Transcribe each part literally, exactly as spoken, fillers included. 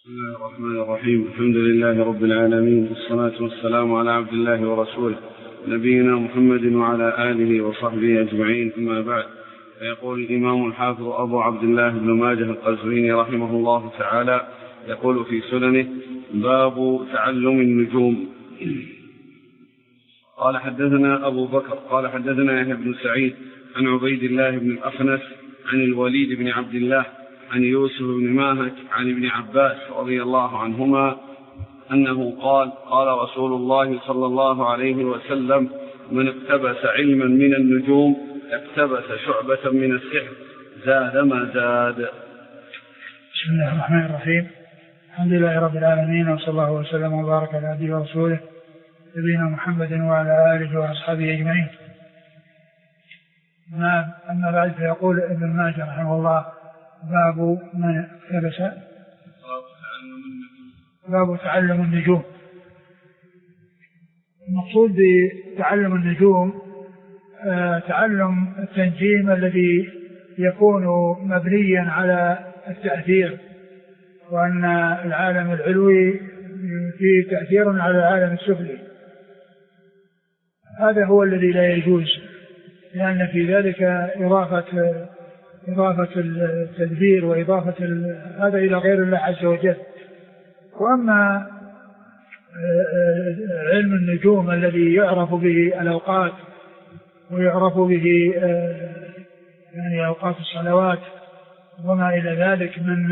بسم الله الرحمن الرحيم. الحمد لله رب العالمين، والصلاة والسلام على عبد الله ورسوله نبينا محمد وعلى آله وصحبه أجمعين، أما بعد. فيقول الإمام الحافظ أبو عبد الله بن ماجه القزويني رحمه الله تعالى يقول في سننه: باب تعلم النجوم. قال حدثنا أبو بكر قال حدثنا يحيى بن سعيد عن عبيد الله بن الأخنس عن الوليد بن عبد الله عن يوسف بن ماهك عن ابن عباس رضي الله عنهما أنه قال: قال رسول الله صلى الله عليه وسلم: من اقتبس علما من النجوم اقتبس شعبة من السحر زاد ما زاد. بسم الله الرحمن الرحيم. الحمد لله رب العالمين، وصلى الله وسلم وبارك على عبده ورسوله نبينا محمد وعلى آله وأصحابه أجمعين. أما بعد، فيقول ابن ماجه رحمه الله: باب من اقتبس باب تعلم النجوم. المقصود بتعلم النجوم آه تعلم التنجيم الذي يكون مبنيا على التأثير، وأن العالم العلوي فيه تأثير على العالم السفلي. هذا هو الذي لا يجوز، لأن في ذلك إضافة إضافة التدبير وإضافة هذا إلى غير الله عز وجل. وأما علم النجوم الذي يعرف به الأوقات ويعرف به يعني أوقات الصلوات وما إلى ذلك من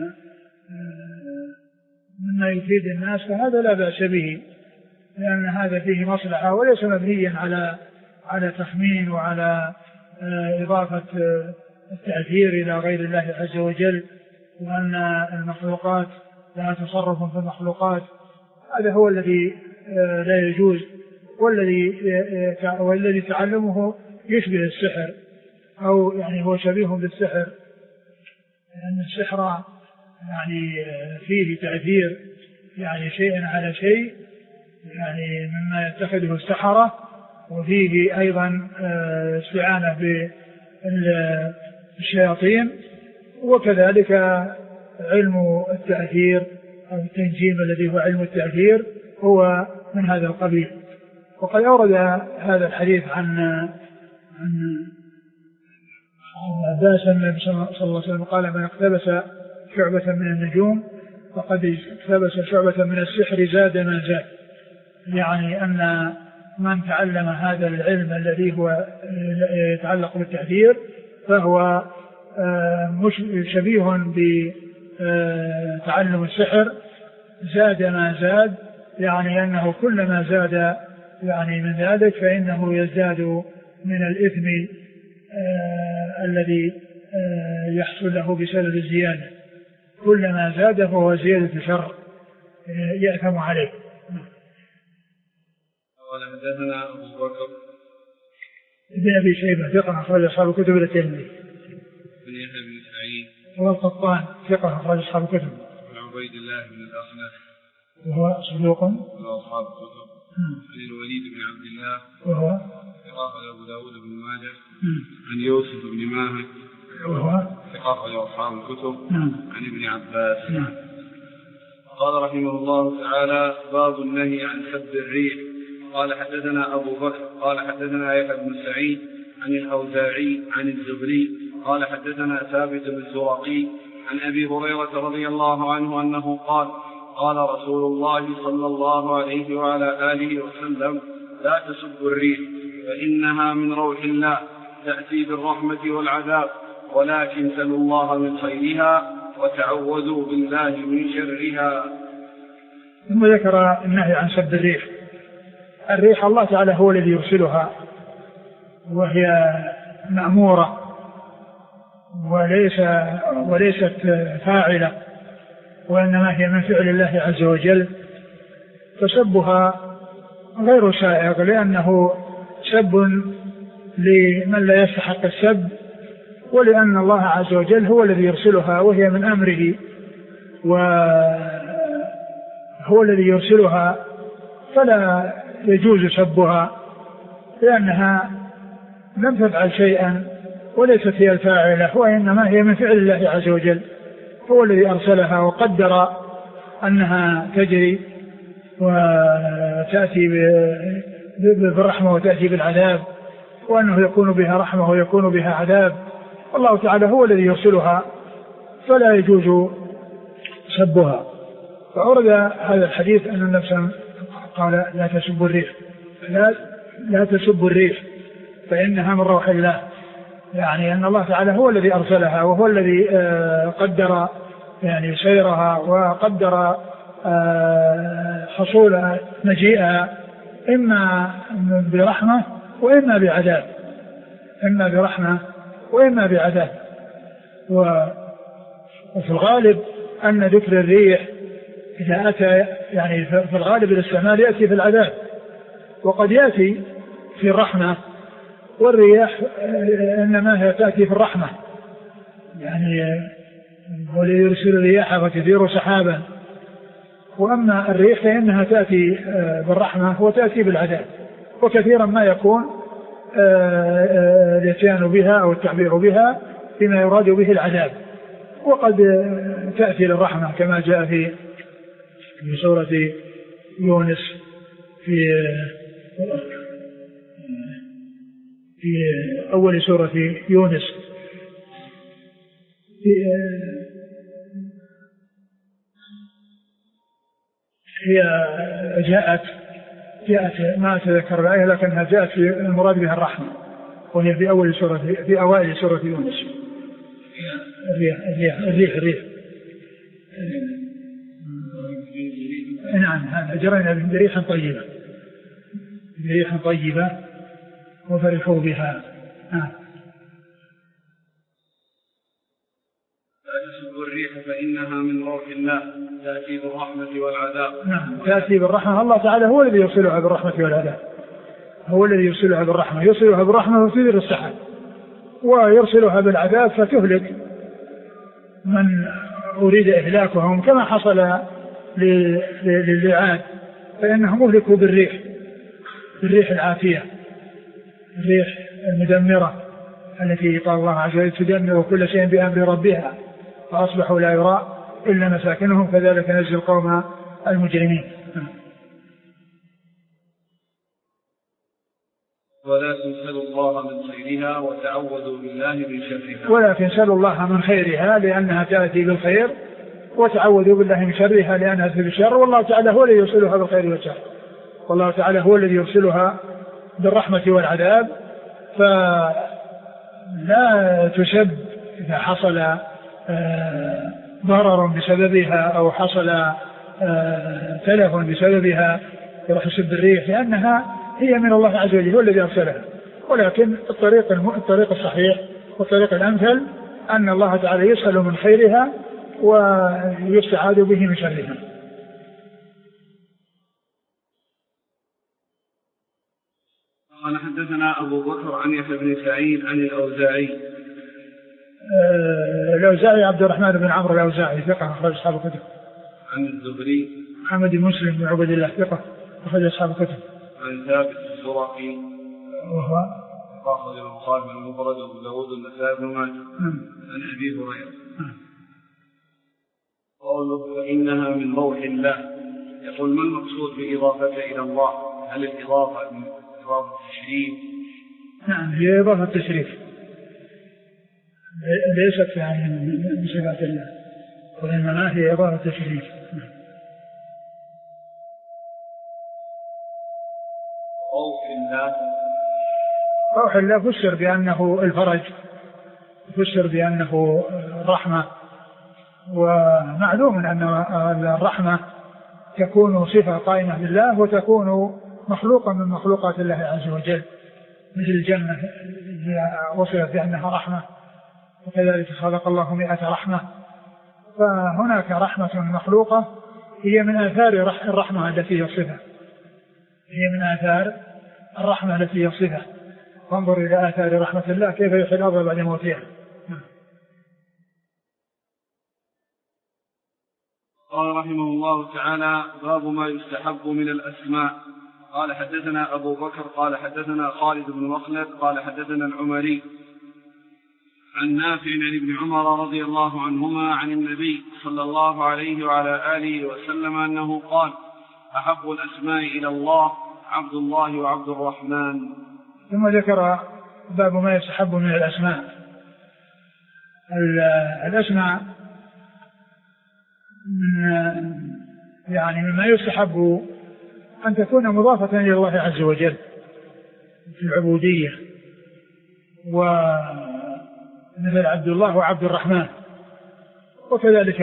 مما يفيد الناس، فهذا لا بأس به، لأن هذا فيه مصلحة وليس مبنيا على على تخمين وعلى إضافة التأثير إلى غير الله عز وجل، وأن المخلوقات لا تصرف في المخلوقات. هذا هو الذي لا يجوز، والذي والذي تعلمه يشبه السحر، أو يعني هو شبيه بالسحر، لأن السحر يعني فيه تأثير، يعني شيء على شيء، يعني مما يتخذه السحرة، وفيه أيضا استعانة بالشياطين. وكذلك علم التأثير أو التنجيم الذي هو علم التأثير هو من هذا القبيل. وقد أورد هذا الحديث عن عن عباس النبي صلى الله عليه وسلم قال: من اقتبس شعبة من النجوم فقد اقتبس شعبة من السحر زاد ما زاد. يعني أن من تعلم هذا العلم الذي هو يتعلق بالتأثير فهو شبيه بتعلم السحر زاد ما زاد، يعني أنه كلما زاد يعني من ذلك فإنه يزداد من الإثم الذي يحصل له بسبب الزيادة. كلما زاد فهو زيادة شر يأثم عليه. قال حدثنا أبو بكر ابن أبي شيبة ثقة أخرج أصحاب الكتب الترمذي. بن يحيى بن سعيد والقطان ثقة أخرج أصحاب الكتب. عبيد الله بن الأخنس وهو صدوق وأصحاب الكتب. عن الوليد بن عبد الله وهو ثقة أبو داود بن ماجه. عن يوسف بن ماهك وهو ثقة أصحاب الكتب. نعم. عن ابن عباس. نعم. قال رحمه الله تعالى: باب النهي عن سب الريح. قال حدثنا أبو بكر قال حدثنا يحيى بن سعيد عن الأوزاعي عن الزهري قال حدثنا ثابت بن الزرقي عن أبي هريرة رضي الله عنه أنه قال: قال رسول الله صلى الله عليه وعلى آله وسلم: لا تسبوا الريح فإنها من روح الله تأتي بالرحمة والعذاب، ولكن سلوا الله من خيرها وتعوذوا بالله من شرها. ثم ذكر النهي عن سب الريح. الريح الله تعالى هو الذي يرسلها، وهي مأمورة وليس وليست فاعلة، وإنما هي من فعل الله عز وجل. فسبها غير سائغ، لأنه سب لمن لا يستحق السب، ولأن الله عز وجل هو الذي يرسلها وهي من أمره، وهو الذي يرسلها، فلا يجوز سبها، لأنها لم تفعل شيئا وليست هي الفاعلة، وإنما هي من فعل الله عز وجل، هو الذي أرسلها وقدر أنها تجري وتأتي بالرحمة وتأتي بالعذاب، وأنه يكون بها رحمة ويكون بها عذاب، والله تعالى هو الذي يرسلها فلا يجوز سبها. فأورد هذا الحديث أن النبي صلى الله عليه وسلم قال لا تسبوا الريح، لا, لا تسبوا الريح فإنها من روح الله، يعني أن الله تعالى هو الذي أرسلها وهو الذي قدر يعني سيرها وقدر حصول مجيئها إما برحمة وإما بعذاب، إما برحمة وإما بعذاب. وفي الغالب أن ذكر الريح إذا أتى يعني في الغالب الاستعمال يأتي في العذاب، وقد يأتي في الرحمة، والرياح إنما هي تأتي في الرحمة، يعني وليرسل الرياح فتثير سحابا. وأما الريح فإنها تأتي بالرحمة وتأتي بالعذاب، وكثيرا ما يكون الاتيان بها أو التعبير بها بما يراد به العذاب، وقد تأتي للرحمة كما جاء في في سورة يونس في في أول سورة يونس في هي جاءت جاءت ما أتذكر الآية لكنها جاءت في المراد بها الرحمة، وهي في أول سورة في أوائل سورة يونس. الريح الريح الريح الريح نعم جرينا بهم بريح طيبة بريح طيبة وفرحوا بها. نعم. لا تسبوا الريح فإنها من روح الله تأتي بالرحمة والعذاب. نعم تأتي بالرحمة، الله تعالى هو الذي يرسلها بالرحمة والعذاب، هو الذي يرسلها بالرحمة، يرسلها بالرحمة فتثير السحاب، ويرسلها بالعذاب فتهلك من أريد إهلاكهم، كما حصل للعاد فإنهم أهلكوا بالريح بالريح العافية، الريح المدمرة التي قال الله عز وجل تدمر كل شيء بأمر ربها فأصبحوا لا يرى إلا مساكنهم كذلك نجزي القوم المجرمين. ولكن سلوا الله من خيرها وتعوذوا بالله من شرها. ولكن سلوا الله من خيرها لأنها تأتي بالخير، وتعوذوا بالله من شرها لأنها تأتي بالشر، والله تعالى هو الذي يرسلها بالخير والشر، والله تعالى هو الذي يرسلها بالرحمة والعذاب. فلا تسب إذا حصل ضرر بسببها أو حصل تلف بسببها يروح يسب الريح، لأنها هي من الله عز وجل هو الذي أرسلها. ولكن الطريق الطريق الصحيح والطريق الأمثل أن الله تعالى يسأل من خيرها ويستعاذ به من شرها. قال حدثنا أبو بكر عن يحيى بن سعيد عن الأوزاعي. الأوزاعي عبد الرحمن بن عمرو الأوزاعي ثقة أخرج أصحاب الكتب. عن الزهري محمد بن مسلم بن عبد الله ثقة أخرج أصحاب الكتب. عن ثابت الزرقي وهو أخرج البخاري من المفرد وأبو داود والنسائي بن ماجه. عن أبي هريرة قوله فإنها من روح الله. يقول ما المقصود بإضافتها إلى الله؟ هل الإضافة إضافة التشريف؟ نعم هي إضافة التشريف، ليست يعني من صفات الله، وإنما هي إضافة التشريف. روح الله روح الله فسر بأنه الفرج، فسر بأنه الرحمة، ومعلوم أن الرحمة تكون صفة قائمة بالله وتكون مخلوقا من مخلوقات الله عز وجل، مثل الجنة وصفت بأنها رحمة، وكذلك خلق الله مئة رحمة. فهناك رحمة مخلوقة هي من آثار الرحمة التي هي الصفة، هي من آثار الرحمة التي هي الصفة. فانظر إلى آثار رحمة الله كيف يحيي الأرض بعد موتها. قال رحمه الله تعالى باب ما يستحب من الأسماء. قال حدثنا أبو بكر قال حدثنا خالد بن مخلد قال حدثنا العمري عن نافع عن ابن عمر رضي الله عنهما عن النبي صلى الله عليه وعلى آله وسلم أنه قال: أحب الأسماء إلى الله عبد الله وعبد الرحمن. ثم ذكر باب ما يستحب من الأسماء. الأسماء من يعني مما يستحب أن تكون مضافة إلى الله عز وجل في العبودية، ومثل عبد الله وعبد الرحمن، وكذلك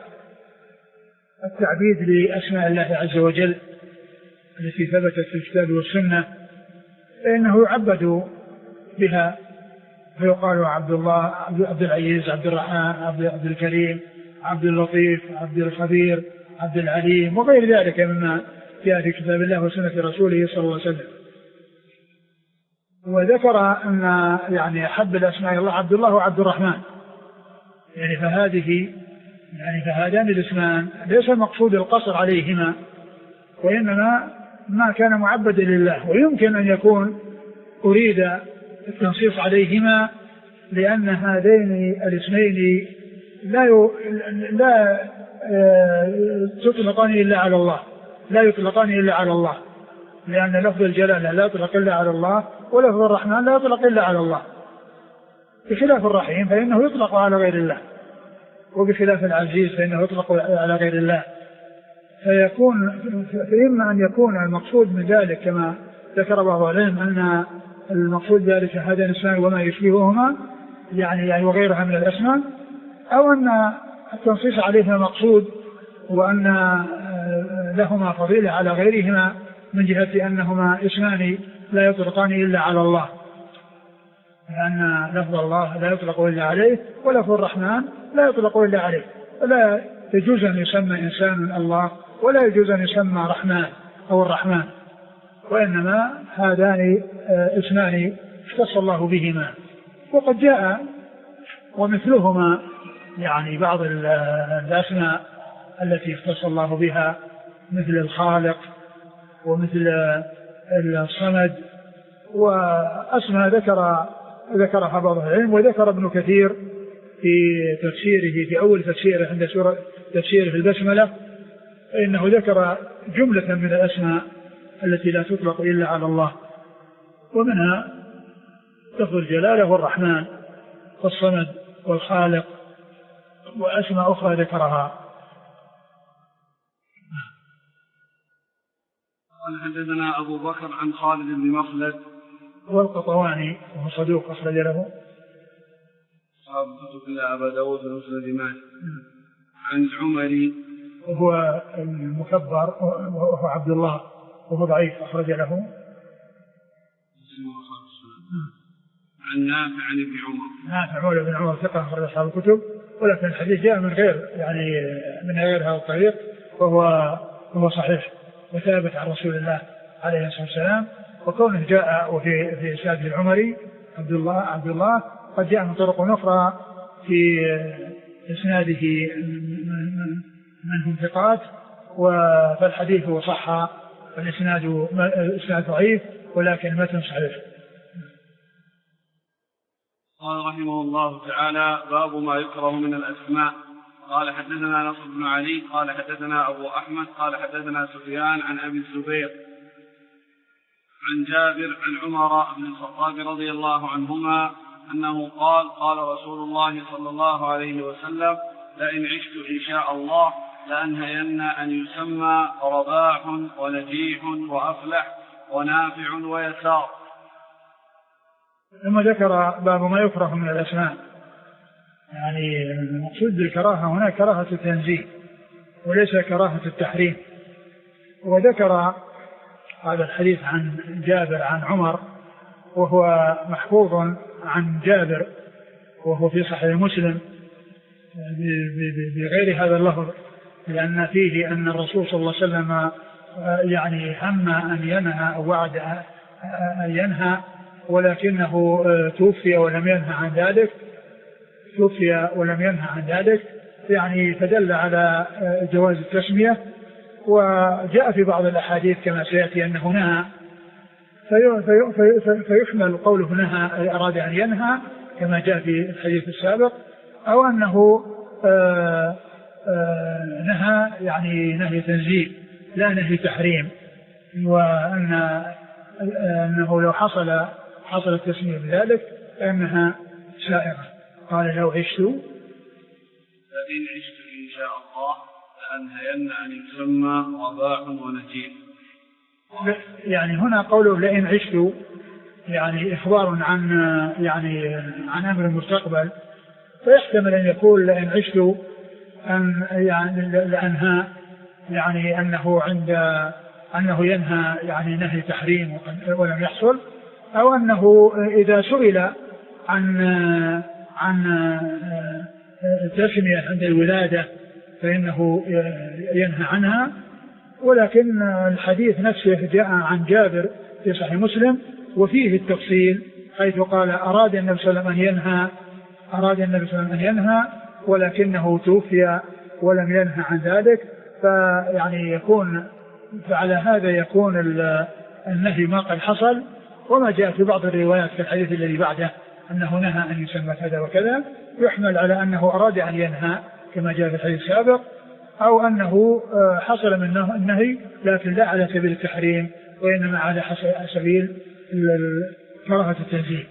التعبيد لأسماء الله عز وجل التي ثبتت في الكتاب والسنة فإنه يعبد بها، فيقال عبد الله، عبد العزيز، عبد الرحمن، عبد الكريم، عبد اللطيف، عبد الخبير، عبد العليم، وغير ذلك مما جاء في كتاب الله وسنة رسوله صلى الله عليه وسلم. وذكر أن يعني أحب الأسماء الله عبد الله وعبد الرحمن، يعني فهذه يعني فهذان الاسمان ليس المقصود القصر عليهما، وإنما ما كان معبدا لله، ويمكن أن يكون أريد التنصيص عليهما لأن هذين الاسمين لا ي... لا تطلقان إلا على الله، لا يطلقان إلا على الله، لأن لفظ الجلالة لا يطلق إلا على الله، ولفظ الرحمن لا يطلق إلا على الله، بخلاف الرحيم فإنه يطلق على غير الله، وبخلاف العزيز فإنه يطلق على غير الله. فيكون فإما أن يكون المقصود من ذلك كما ذكر بعض العلم أن المقصود ذلك هذا الاسمان وما يشبههما يعني, يعني وغيرها من الأسماء، أو أن التنصيص عليهما مقصود وأن لهما فضيلة على غيرهما من جهة أنهما اسمان لا يطلقان إلا على الله، لأن لفظ الله لا يطلق إلا عليه، ولفظ الرحمن لا يطلق إلا عليه، ولا يجوز أن يسمى إنسان الله، ولا يجوز أن يسمى رحمن أو الرحمن، وإنما هذان اسمان اختص الله بهما. وقد جاء ومثلهما يعني بعض الأسماء التي اختص الله بها مثل الخالق ومثل الصمد، وأسماء ذكر ذكرها بعض العلم. وذكر ابن كثير في تفسيره في أول تفسيره عند سورة تفسيره في البسملة إنه ذكر جملة من الأسماء التي لا تطلق إلا على الله، ومنها لفظ الجلالة والرحمن والصمد والخالق، وأسماء أخرى ذكرها. قال حدثنا أبو بكر عن خالد بن مخلد والقطواني وهو صدوق أخرج له أصحاب الكتب إلا أبا داود ومسند مالك. عن العمري وهو المكبر وهو عبد الله وهو ضعيف أخرج له. عن نافع عن ابن عمر نافع مولى بن عمر ثقة أخرج أصحاب الكتب، ولكن الحديث جاء من غير يعني من غير هذا الطريق، وهو هو صحيح وثابت عن رسول الله عليه الصلاة والسلام. وكونه جاء وفي في إسناده العمري عبد الله عبد الله قد جاء من طرق أخرى في إسناده منهم ثقات، فالحديث هو صح، والإسناد إسناد ضعيف ولكن المتن صحيح. قال رحمه الله تعالى: باب ما يكره من الأسماء. قال حدثنا نصر بن علي قال حدثنا أبو أحمد قال حدثنا سفيان عن أبي الزبير عن جابر عن عمر بن الخطاب رضي الله عنهما أنه قال: قال رسول الله صلى الله عليه وسلم: لئن عشت إن شاء الله لأنهين أن يسمى رباح ونجيح وأفلح ونافع ويسار. ثم ذكر باب ما يكره من الأسماء، يعني المقصود بالكراهة هنا كراهة التنزيه وليس كراهة التحريم. وذكر هذا الحديث عن جابر عن عمر وهو محفوظ عن جابر وهو في صحيح مسلم بغير هذا اللفظ، لأن فيه أن الرسول صلى الله عليه وسلم يعني هم أن ينهى أو وعد أن ينهى ولكنه توفي ولم ينهى عن ذلك توفي ولم ينهى عن ذلك يعني فدل على جواز التسمية. وجاء في بعض الأحاديث كما سيأتي أنه نهى، فيحمل قوله نهى أراد أن ينهى كما جاء في الحديث السابق، أو أنه آآ آآ نهى يعني نهي تنزيه لا نهي تحريم، وأن أنه لو حصل حصل التسمية بذلك فإنها سائغة. قال لو عشت فإن عشت إن شاء الله لأنهين أن يسمى رباح ونجيب. يعني هنا قوله لئن عشت يعني إخبار عن يعني عن أمر المستقبل، فيحتمل أن يقول لئن عشت أن يعني لأنها يعني أنه عند أنه ينهى يعني نهي تحريم ولم يحصل، أو أنه إذا سئل عن عن التسمية عند الولادة فإنه ينهى عنها. ولكن الحديث نفسه جاء عن جابر في صحيح مسلم وفيه التفصيل، حيث قال أراد النبي صلى الله عليه وسلم أن ينهى أراد النبي صلى الله عليه وسلم أن ينهى ولكنه توفي ولم ينهى عن ذلك. فيعني يكون فعلى هذا يكون النهي ما قد حصل، وما جاء في بعض الروايات في الحديث الذي بعده أنه نهى أن يسمى كذا وكذا يحمل على أنه أراد أن ينهى كما جاء في الحديث السابق، أو أنه حصل من النهي لكن لا على سبيل التحريم وإنما على سبيل كراهة التنزيه.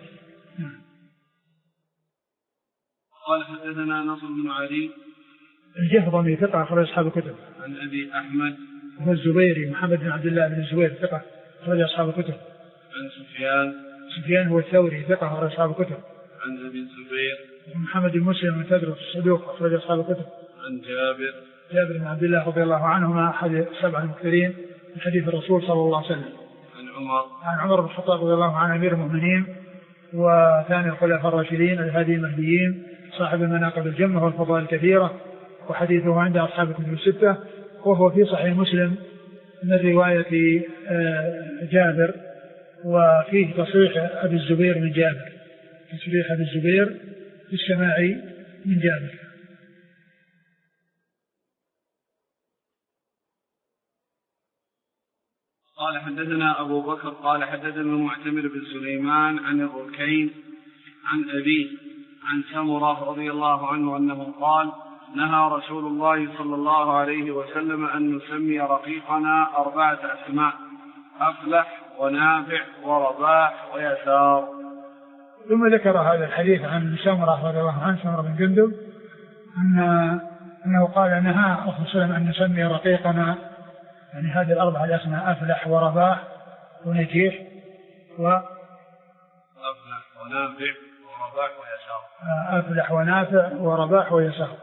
قال حدثنا نصر بن علي الجهضمي ثقة أخرج أصحاب الكتب. عن أبي أحمد هو الزبيري محمد بن عبد الله بن الزبير ثقة أخرج أصحاب الكتب. عن سفيان سفيان هو الثوري ثقة أخرج أصحاب الكتب. عن أبي الزبير محمد بن مسلم من تدرس الصدوق أخرج أصحاب الكتب. عن جابر جابر بن عبد الله رضي الله عنهما أحد السبع المكثرين من حديث الرسول صلى الله عليه وسلم. عن عمر عن عمر بن الخطاب رضي الله عنه أمير المؤمنين وثاني الخلفاء الراشدين الهادي المهديين صاحب المناقب الجمة والفضائل الكثيرة، وحديثه عند أصحاب الكتب الستة، وهو في صحيح مسلم من رواية جابر، وفيه تصريح أبي الزبير من جابر، تصريح أبي الزبير في السماع من جابر. قال حدثنا أبو بكر قال حدثنا المعتمر بن سليمان عن الركين عن أبيه عن سمرة رضي الله عنه أنه قال نهى رسول الله صلى الله عليه وسلم أن نسمي رقيقنا أربعة أسماء: أفلح ونافع ورباح ويسار. ثم ذكر هذا الحديث عن سمرة رضي الله عنه سمرة بن جندب أن أنه قال نهى الرسول صلى الله عليه وسلم أن نسمي رقيقنا يعني هذه الأربعة الأسماء: أفلح ورباح ونجيح و أفلح ونافع ورباح ويسار. أفلح ونافع ورباح ويسار.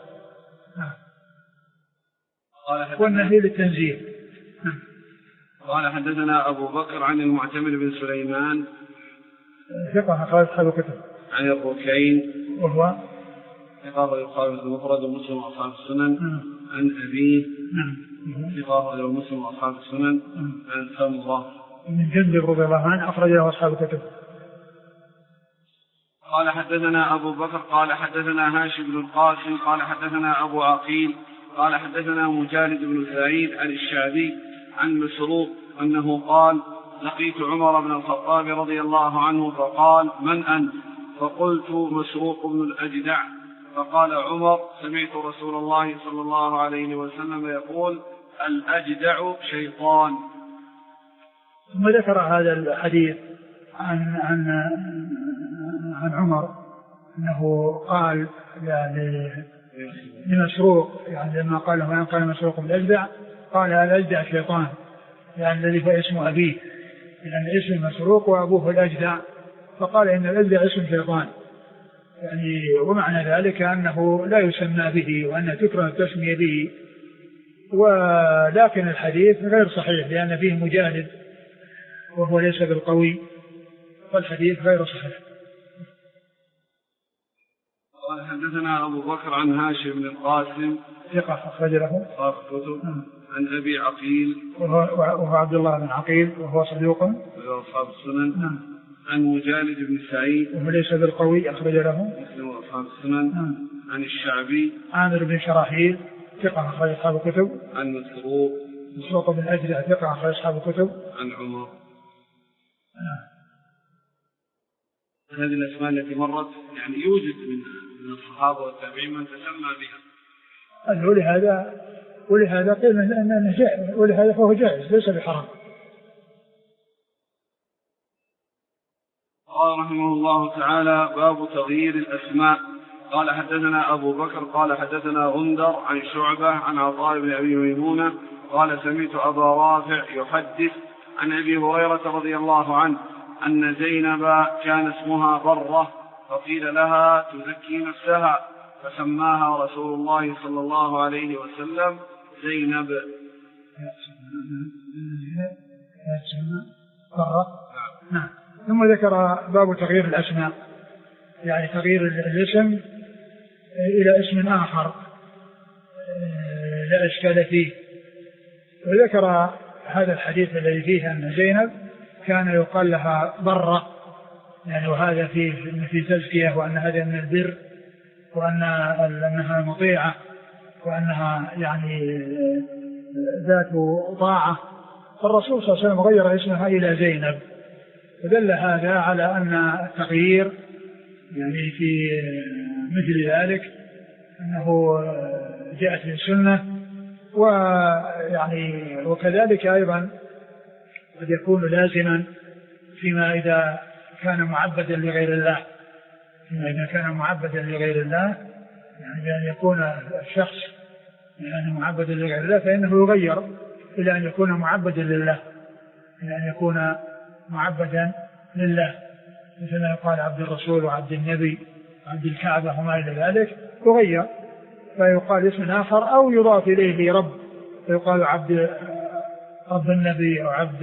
والنهي للتنزيه. قال حدثنا أبو بكر عن المعتمر بن سليمان ثقة أخرج أصحاب الكتب. عن الركين وهو ثقة يقال المفرد ومسلم وأصحاب السنن. عن أبيه ثقة له مسلم وأصحاب السنن. عن سمرة من جندب رضي الله عنه أخرج له أصحاب الكتب. قال حدثنا أبو بكر قال حدثنا هاشم بن القاسم قال حدثنا أبو عقيل قال حدثنا مجالد بن سعيد عن الشعبي عن مسروق أنه قال لقيت عمر بن الخطاب رضي الله عنه فقال من أنت؟ فقلت مسروق بن الأجدع. فقال عمر سمعت رسول الله صلى الله عليه وسلم يقول الأجدع شيطان. ثم ذكر هذا الحديث عن عن عن عمر أنه قال يعني لمسروق يعني لما قال له قال مسروق بالأجدع قال الأجدع شيطان يعني الذي هو اسم أبيه يعني اسم مسروق وأبوه الأجدع، فقال إن الأجدع اسم شيطان يعني ومعنى ذلك أنه لا يسمى به وأن تكره التسمية به. ولكن الحديث غير صحيح لأن فيه مجاهد وهو ليس بالقوي، فالحديث غير صحيح. قال حدثنا أبو بكر عن هاشم بن القاسم ثقة أخرج له أصحاب الكتب. عن أبي عقيل وهو عبد الله بن عقيل وهو صدوق أصحاب السنن. عن مجالد بن سعيد وهو ليس بالقوي أخرج له مسلم وأصحاب السنن. عن الشعبي عامر بن شراحيل ثقة أخرج أصحاب الكتب. عن مسروق مسروق بن أجدع ثقة أخرج أصحاب الكتب. عن عمر. هذه الأسماء التي مرت يعني يوجد من الصحابة والتابعين من تسمى بها. ولهذا ولهذا قيل أنه جائز، ولهذا فهو جائز ليس بحرام. قال رحمه الله تعالى: باب تغيير الأسماء. قال حدثنا أبو بكر قال حدثنا غندر عن شعبة عن عطاء بن أبي ميمونة قال سمعت أبا رافع يحدث عن أبي هريرة رضي الله عنه أن زينب كان اسمها برة فقيل لها تزكي نفسها فسماها رسول الله صلى الله عليه وسلم زينب. برة. نعم. ثم ذكر باب تغيير الأسماء، يعني تغيير الاسم إلى اسم آخر لا إشكال فيه. وذكر هذا الحديث الذي فيه أن زينب كان يقال لها برة، يعني وهذا فيه في تزكية، وأن هذا من البر، وأن أنها مطيعة، وأنها يعني ذات طاعة. فالرسول صلى الله عليه وسلم غير اسمها إلى زينب، فدل هذا على أن التغيير يعني في مثل ذلك أنه جاءت من سنة، ويعني وكذلك أيضا قد يكون لازما فيما إذا كان معبدا لغير الله، فيما إذا كان معبدا لغير الله يعني بأن يكون الشخص يعني معبدا لغير الله فإنه يغير إلى أن يكون معبدا لله، إلى أن يكون معبدا لله، مثل ما يقال عبد الرسول وعبد النبي وعبد الكعبة وما إلى ذلك، يغير فيقال اسم آخر أو يضاف إليه رب فيقال عبد رب النبي أو عبد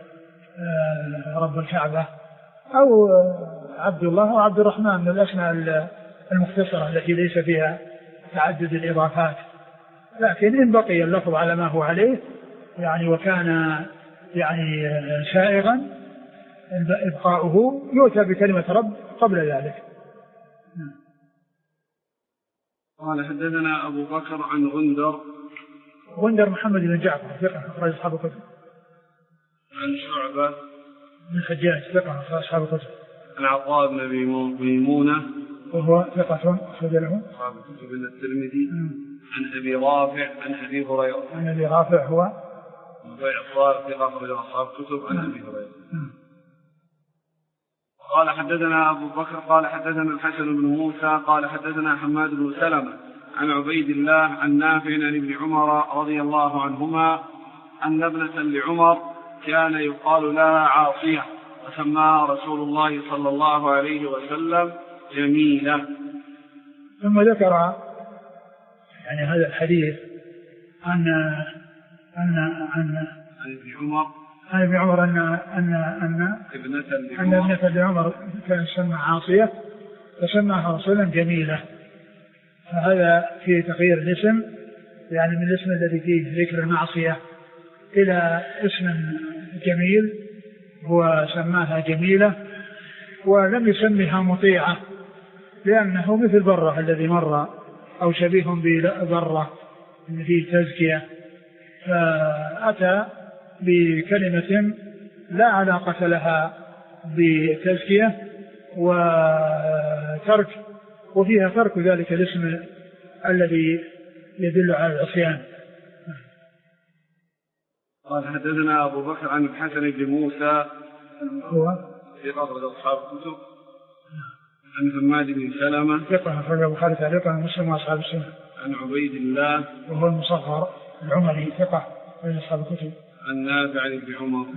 رب الكعبة أو عبد الله وعبد الرحمن من الأسماء المختصرة التي ليس فيها تعدد الإضافات. لكن إن بقي اللفظ على ما هو عليه يعني وكان يعني سائغا إبقاؤه يؤتى بكلمة رب قبل ذلك. قال حدثنا أبو بكر عن غندر غندر محمد بن جعفر ثقة أخرج أصحاب الكتب. عن شعبة بن الحجاج ثقة أخرج أصحاب الكتب. عن عطاء بن أبي ميمونة وهو ثقة أخرج له أصحاب الكتب الترمذي. عن أبي رافع عن أبي هريرة. عن أبي رافع هو ويعصار ثقة أخرج أصحاب الكتب عن أبي هريرة. قال حدثنا أبو بكر قال حدثنا الحسن بن موسى قال حدثنا حماد بن سلمة عن عبيد الله عن نافع عن ابن عمر رضي الله عنهما أن ابنة لعمر كان يقال لها عاصية وسماها رسول الله صلى الله عليه وسلم جميلة. ثم ذكر يعني هذا الحديث أن أن أن عن ابن عمر عن ابن عمر أن أن أن أن ابنة لعمر كان تسمى عاصية فسماها رسولا جميلة. فهذا في تغيير الاسم يعني من الاسم الذي فيه ذكر المعصية إلى اسم جميل هو سماها جميلة ولم يسميها مطيعة لأنه مثل برة الذي مر أو شبيه ببرة اللي فيه تزكية، فأتى بكلمة لا علاقة لها بتزكية وترك وفيها ترك ذلك الاسم الذي يدل على العصيان. قال حدثنا أبو بكر عن الحسن بن موسى هو في قصد أصحاب الكتب عن حماد بن سلمة ثقة أخرج البخاري تعليقا مسلم وأصحاب السنة عن عبيد الله وهو المصغر العمري ثقة أخرج أصحاب الكتب عن نافع عن ابن عمر.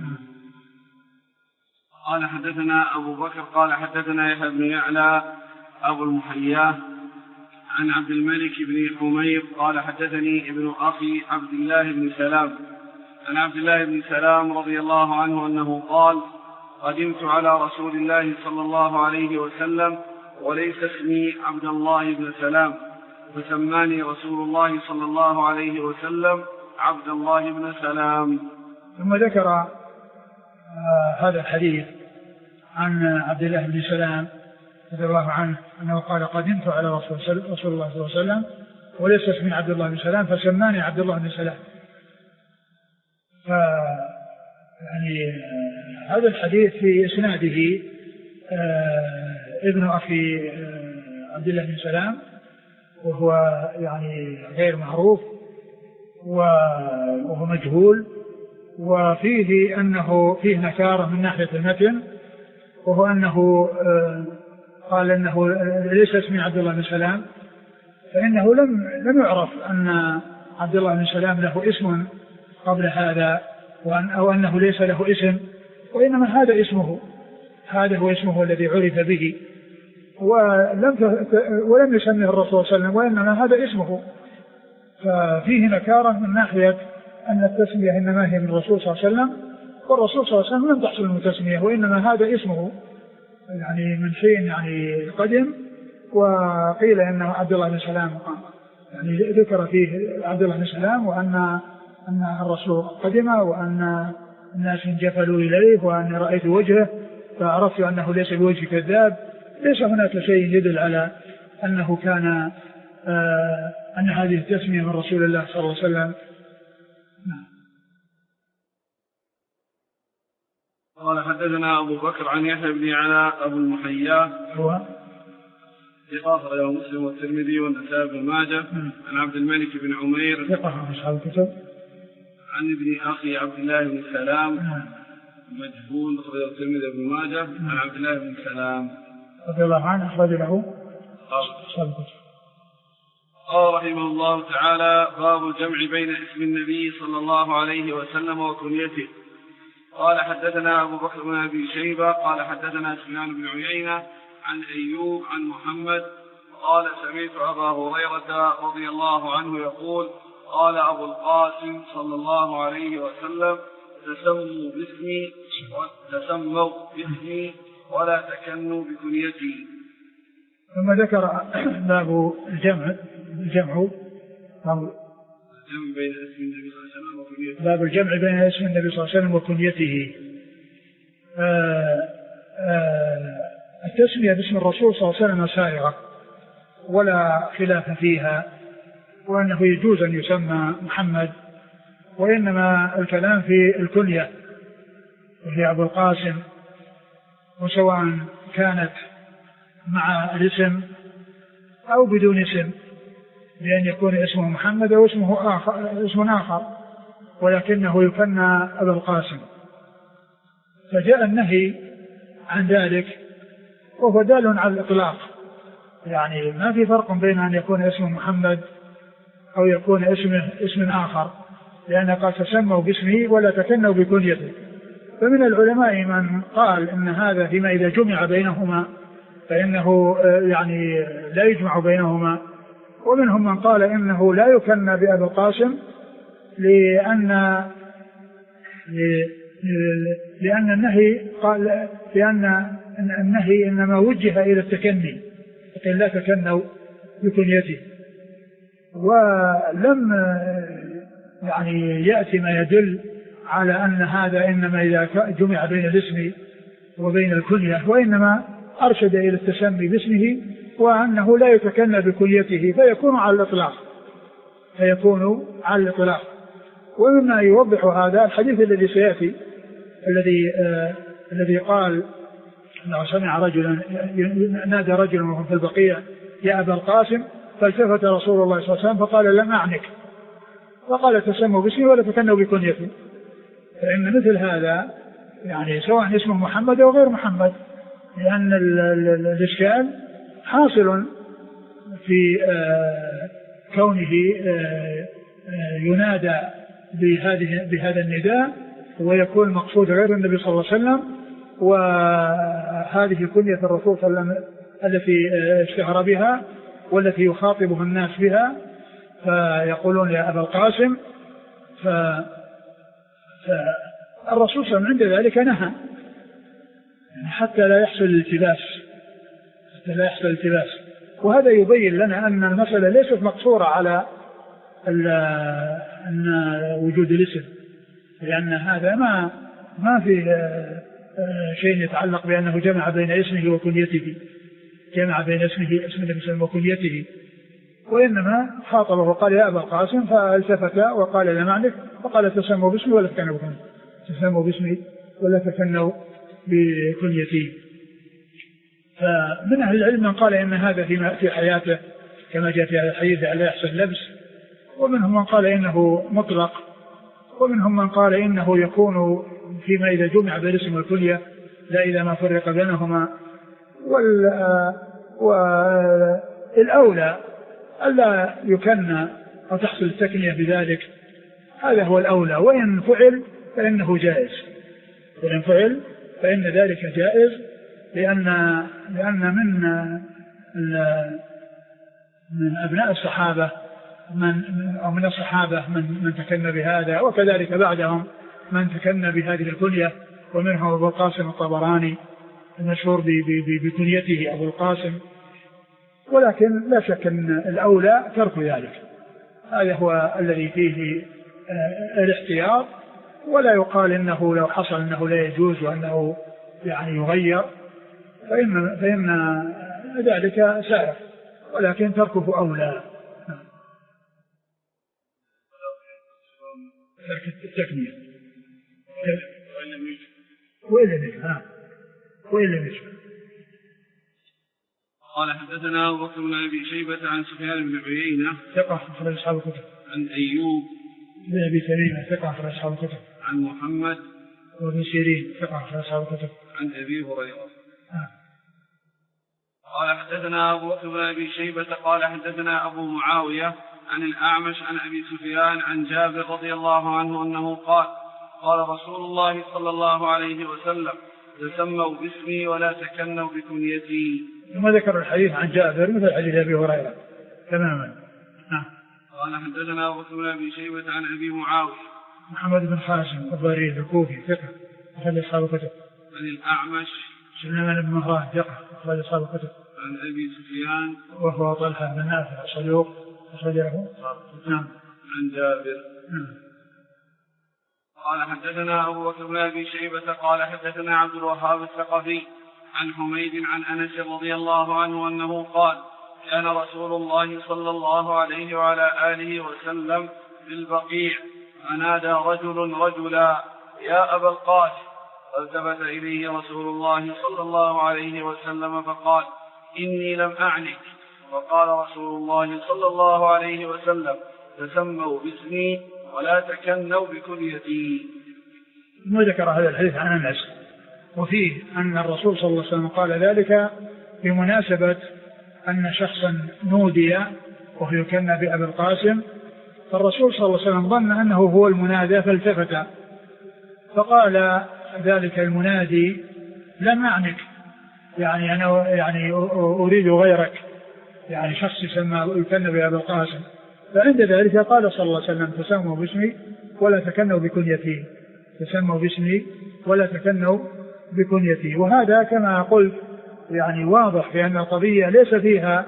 قال حدثنا أبو بكر قال حدثنا يحيى بن يعلى أبو المحياه عن عبد الملك بن حمير قال حدثني ابن أخي عبد الله بن سلام عن عبد الله بن سلام رضي الله عنه أنه قال قدمت على رسول الله صلى الله عليه وسلم وليس اسمي عبد الله بن سلام فسماني رسول الله صلى الله عليه وسلم عبد الله بن سلام. ثم ذكر آه هذا الحديث عن عبد الله بن سلام رضي الله عنه أنه قال قدمت على رسول, رسول الله صلى الله عليه وسلم وليس اسمي عبد الله بن سلام فسماني عبد الله بن سلام. ف يعني آه هذا الحديث في إسناده آه ابن أخي عبد الله بن سلام، وهو يعني غير معروف وهو مجهول، وفيه أنه فيه نكارة من ناحية المتن، وهو أنه قال أنه ليس اسمي عبد الله بن سلام، فإنه لم لم يعرف أن عبد الله بن سلام له اسم قبل هذا، وأن أو أنه ليس له اسم، وإنما هذا اسمه، هذا هو اسمه الذي عرف به، ولم ولم يسميه الرسول صلى الله عليه وسلم، وإنما هذا اسمه. ففيه نكارة من ناحية أن التسمية إنما هي من الرسول صلى الله عليه وسلم، والرسول صلى الله عليه وسلم لم تحصل من التسمية، وإنما هذا اسمه يعني من شيء يعني قدم. وقيل إنه عبد الله بن سلام، يعني ذكر فيه عبد الله بن سلام، وأن أن الرسول قدم، وأن الناس انجفلوا إليه، وأن رأيت وجهه فعرفت أنه ليس بوجه كذاب. ليس هناك شيء يدل على أنه كان آه أن هذه التسمية من رسول الله صلى الله عليه وسلم. قال حدثنا أبو بكر عن يحيى بن علاء أبو المحيا هو ثقة له مسلم والترمذي والنسائي بن ماجه عن عبد الملك بن عمير ثقة أصحاب الكتب عن ابن أخي عبد الله بن سلام مجهول أخرجه الترمذي بن ماجه عن عبد الله بن سلام رضي الله عنه أخرج له أصحاب الكتب. قال رحمه الله تعالى: باب الجمع بين اسم النبي صلى الله عليه وسلم وكنيته. قال حدثنا أبو بكر بن أبي شيبة قال حدثنا سفيان بن عيينة عن أيوب عن محمد قال: سمعت أبا هريرة رضي الله عنه يقول: قال أبو القاسم صلى الله عليه وسلم: تسموا باسمي وتسموا باسمي ولا تكنوا بكنيتي. ثم ذكر باب الجمع الجمع الجمع بين اسم النبي صلى الله عليه وسلم وكنيته. باب الجمع بين اسم النبي صلى الله عليه وسلم وكنيته. آآ آآ التسمية باسم الرسول صلى الله عليه وسلم سائغة ولا خلاف فيها، وأنه يجوز أن يسمى محمد، وإنما الكلام في الكنية وهي أبو القاسم، وسواء كانت مع الاسم أو بدون اسم، بأن يكون اسمه محمد أو اسمه آخر اسم آخر، ولكنه يكنى أبو القاسم. فجاء النهي عن ذلك وهو دال على الإطلاق، يعني ما في فرق بين أن يكون اسمه محمد أو يكون اسمه اسم آخر، لأن قال تسموا باسمه ولا تكنوا بكنيته. فمن العلماء من قال إن هذا فيما إذا جمع بينهما فإنه يعني لا يجمع بينهما، ومنهم من قال إنه لا يكنى بأبي القاسم لأن لأن النهي قال لأن النهي إنما وجه إلى التكني، فقال لا تكنوا بكنيته، ولم يعني يأتي ما يدل على أن هذا إنما إذا جمع بين الاسم وبين الكنية، وإنما أرشد إلى التسمي باسمه، وأنه لا يتكنى بكنيته فيكون على الإطلاق فيكون على الإطلاق. ومما يوضح هذا الحديث الذي سيأتي الذي آه الذي قال أنه سمع رجلا نادى رجل وهو في البقيع: يا أبا القاسم، فالتفت رسول الله صلى الله عليه وسلم فقال: لم أعنك، وقال: تسموا باسمي ولا تكنوا بكنيتي. فإن مثل هذا يعني سواء اسمه محمد أو غير محمد، لأن الإشكال حاصل في آه كونه آه آه ينادى بهذه بهذا النداء ويكون مقصود غير النبي صلى الله عليه وسلم، وهذه كنية الرسول صلى الله عليه وسلم التي اشتهر بها والتي يخاطبه الناس بها، فيقولون يا أبا القاسم. فالرسول صلى الله عليه وسلم عند ذلك نهى حتى لا يحصل الالتباس حتى لا يحصل الالتباس وهذا يبين لنا أن المسألة ليست مقصورة على أن وجود الاسم، لأن هذا ما ما في شيء يتعلق بأنه جمع بين اسمه وكنيته، جمع بين اسمه اسم النبي صلى الله عليه وسلم وكنيته، وإنما خاطبه وقال: يا أبا القاسم، فالتفت وقال: لم أعنك، فقال: تسموا باسمي ولا تكنوا بكنيتي، تسموا باسمي ولا تكنوا بكنيتي. فمن أهل العلم من قال إن هذا في في حياته كما جاء في الحديث لا يحسن لبس، ومنهم من قال إنه مطلق، ومنهم من قال إنه يكون فيما إذا جمع بالاسم والكنية لا إذا ما فرق بينهما. والأولى ألا يكنى أو تحصل التكنية بذلك، هذا هو الأولى. وإن فعل فإنه جائز، وإن فعل فإن ذلك جائز، لأن لأن من من أبناء الصحابة من أو من الصحابة من من تكنى بهذا، وكذلك بعدهم من تكنى بهذه الكنية، ومنهم أبو القاسم الطبراني المشهور بكنيته أبو القاسم. ولكن لا شك أن الأولى ترك ذلك، هذا هو الذي فيه الاحتياط. ولا يقال إنه لو حصل أنه لا يجوز وأنه يعني يغير، فإن, فإن ذلك سائر، ولكن تركه أولى. ترك التكنية وإلا نجمع وإلا نجمع. قال حدثنا أبو بكر بن أبي شيبة عن سفيان بن عيينة ثقة أخرج أصحاب الكتب. عن أيوب بن أبي تميمة ثقة أخرج أصحاب الكتب. عن محمد وابن سيرين ثقة أخرج أصحاب الكتب. عن أبي هريرة. آه. قال حدثنا أبو بكر بن أبي شيبة قال حدثنا أبو معاوية عن الأعمش عن أبي سفيان عن جابر رضي الله عنه أنه قال قال رسول الله صلى الله عليه وسلم تسموا باسمي ولا تكنوا بكنيتي. ثم ذكر الحديث عن جابر مثل حديث أبي هريرة تماما. نعم. قال حدثنا أبو بكر بن أبي شيبة عن أبي معاوية محمد بن خازم الضرير الكوفي ثقة أخرج أصحاب الكتب. عن الأعمش سليمان بن مهران ثقة أخرج أصحاب الكتب. عن أبي سفيان وهو طلحة بن نافع صدوق أخرج له. نعم. عن جابر. نعم. قال حدثنا أبو بكر بن أبي شيبة قال حدثنا عبد الوهاب الثقفي عن حميد عن أنس رضي الله عنه أنه قال كان رسول الله صلى الله عليه وعلى آله وسلم في البقيع فنادى رجل رجلا يا أبا القاسم، فالتفت إليه رسول الله صلى الله عليه وسلم فقال إني لم أعنك. وقال رسول الله صلى الله عليه وسلم تسموا باسمي ولا تكنوا بكنيتي. ثم ذكر هذا الحديث عن أنس، وفيه أن الرسول صلى الله عليه وسلم قال ذلك بمناسبة أن شخصا نودي وهو يكنى بأبي القاسم، فالرسول صلى الله عليه وسلم ظن أنه هو المنادى فالتفت فقال ذلك المنادي لم أعنك، يعني أنا يعني أريد غيرك، يعني شخص يسمى يكنى بأبي القاسم. فعند ذلك قال صلى الله عليه وسلم تسموا باسمي ولا تكنوا بكنيتي، تسموا باسمي ولا تكنوا بكنيتي. وهذا كما قلت يعني واضح في أن القضية ليس فيها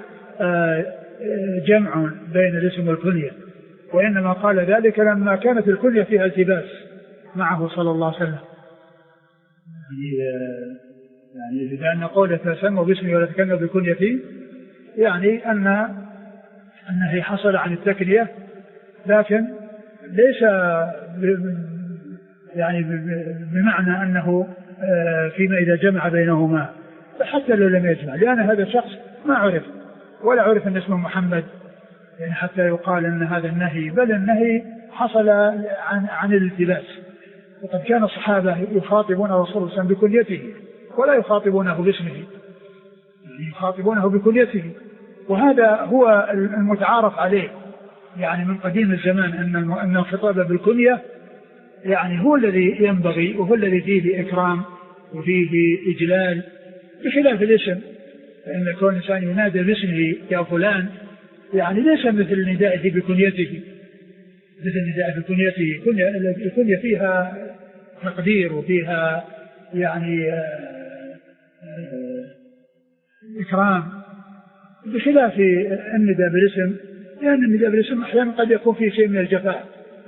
جمع بين الاسم والكنية، وإنما قال ذلك لما كانت الكنية فيها التباس معه صلى الله عليه وسلم. يعني لأن قوله تسموا باسمي ولا تكنوا بكنيتي يعني أن أنه حصل عن التكنية، لكن ليس يعني بمعنى أنه فيما إذا جمع بينهما، حتى لو لم يجمع، لأن هذا الشخص ما عرف ولا عرف أن اسمه محمد يعني حتى يقال أن هذا النهي، بل النهي حصل عن, عن الالتباس. وقد كان الصحابة يخاطبون الرسول صلى الله عليه وسلم بكنيته ولا يخاطبونه باسمه، يعني يخاطبونه بكنيته، وهذا هو المتعارف عليه يعني من قديم الزمان، أن أن الخطاب بالكنية يعني هو الذي ينبغي وهو الذي فيه إكرام وفيه إجلال، بخلاف الاسم، فإن كون إنسان ينادى باسمه يا فلان يعني ليس مثل النداء بكنيته، مثل النداء بكنيته. الكنية فيها تقدير وفيها يعني إكرام، بخلاف النداء بالاسم، لأن النداء بالاسم أحيانا قد يكون فيه شيء من الجفاء.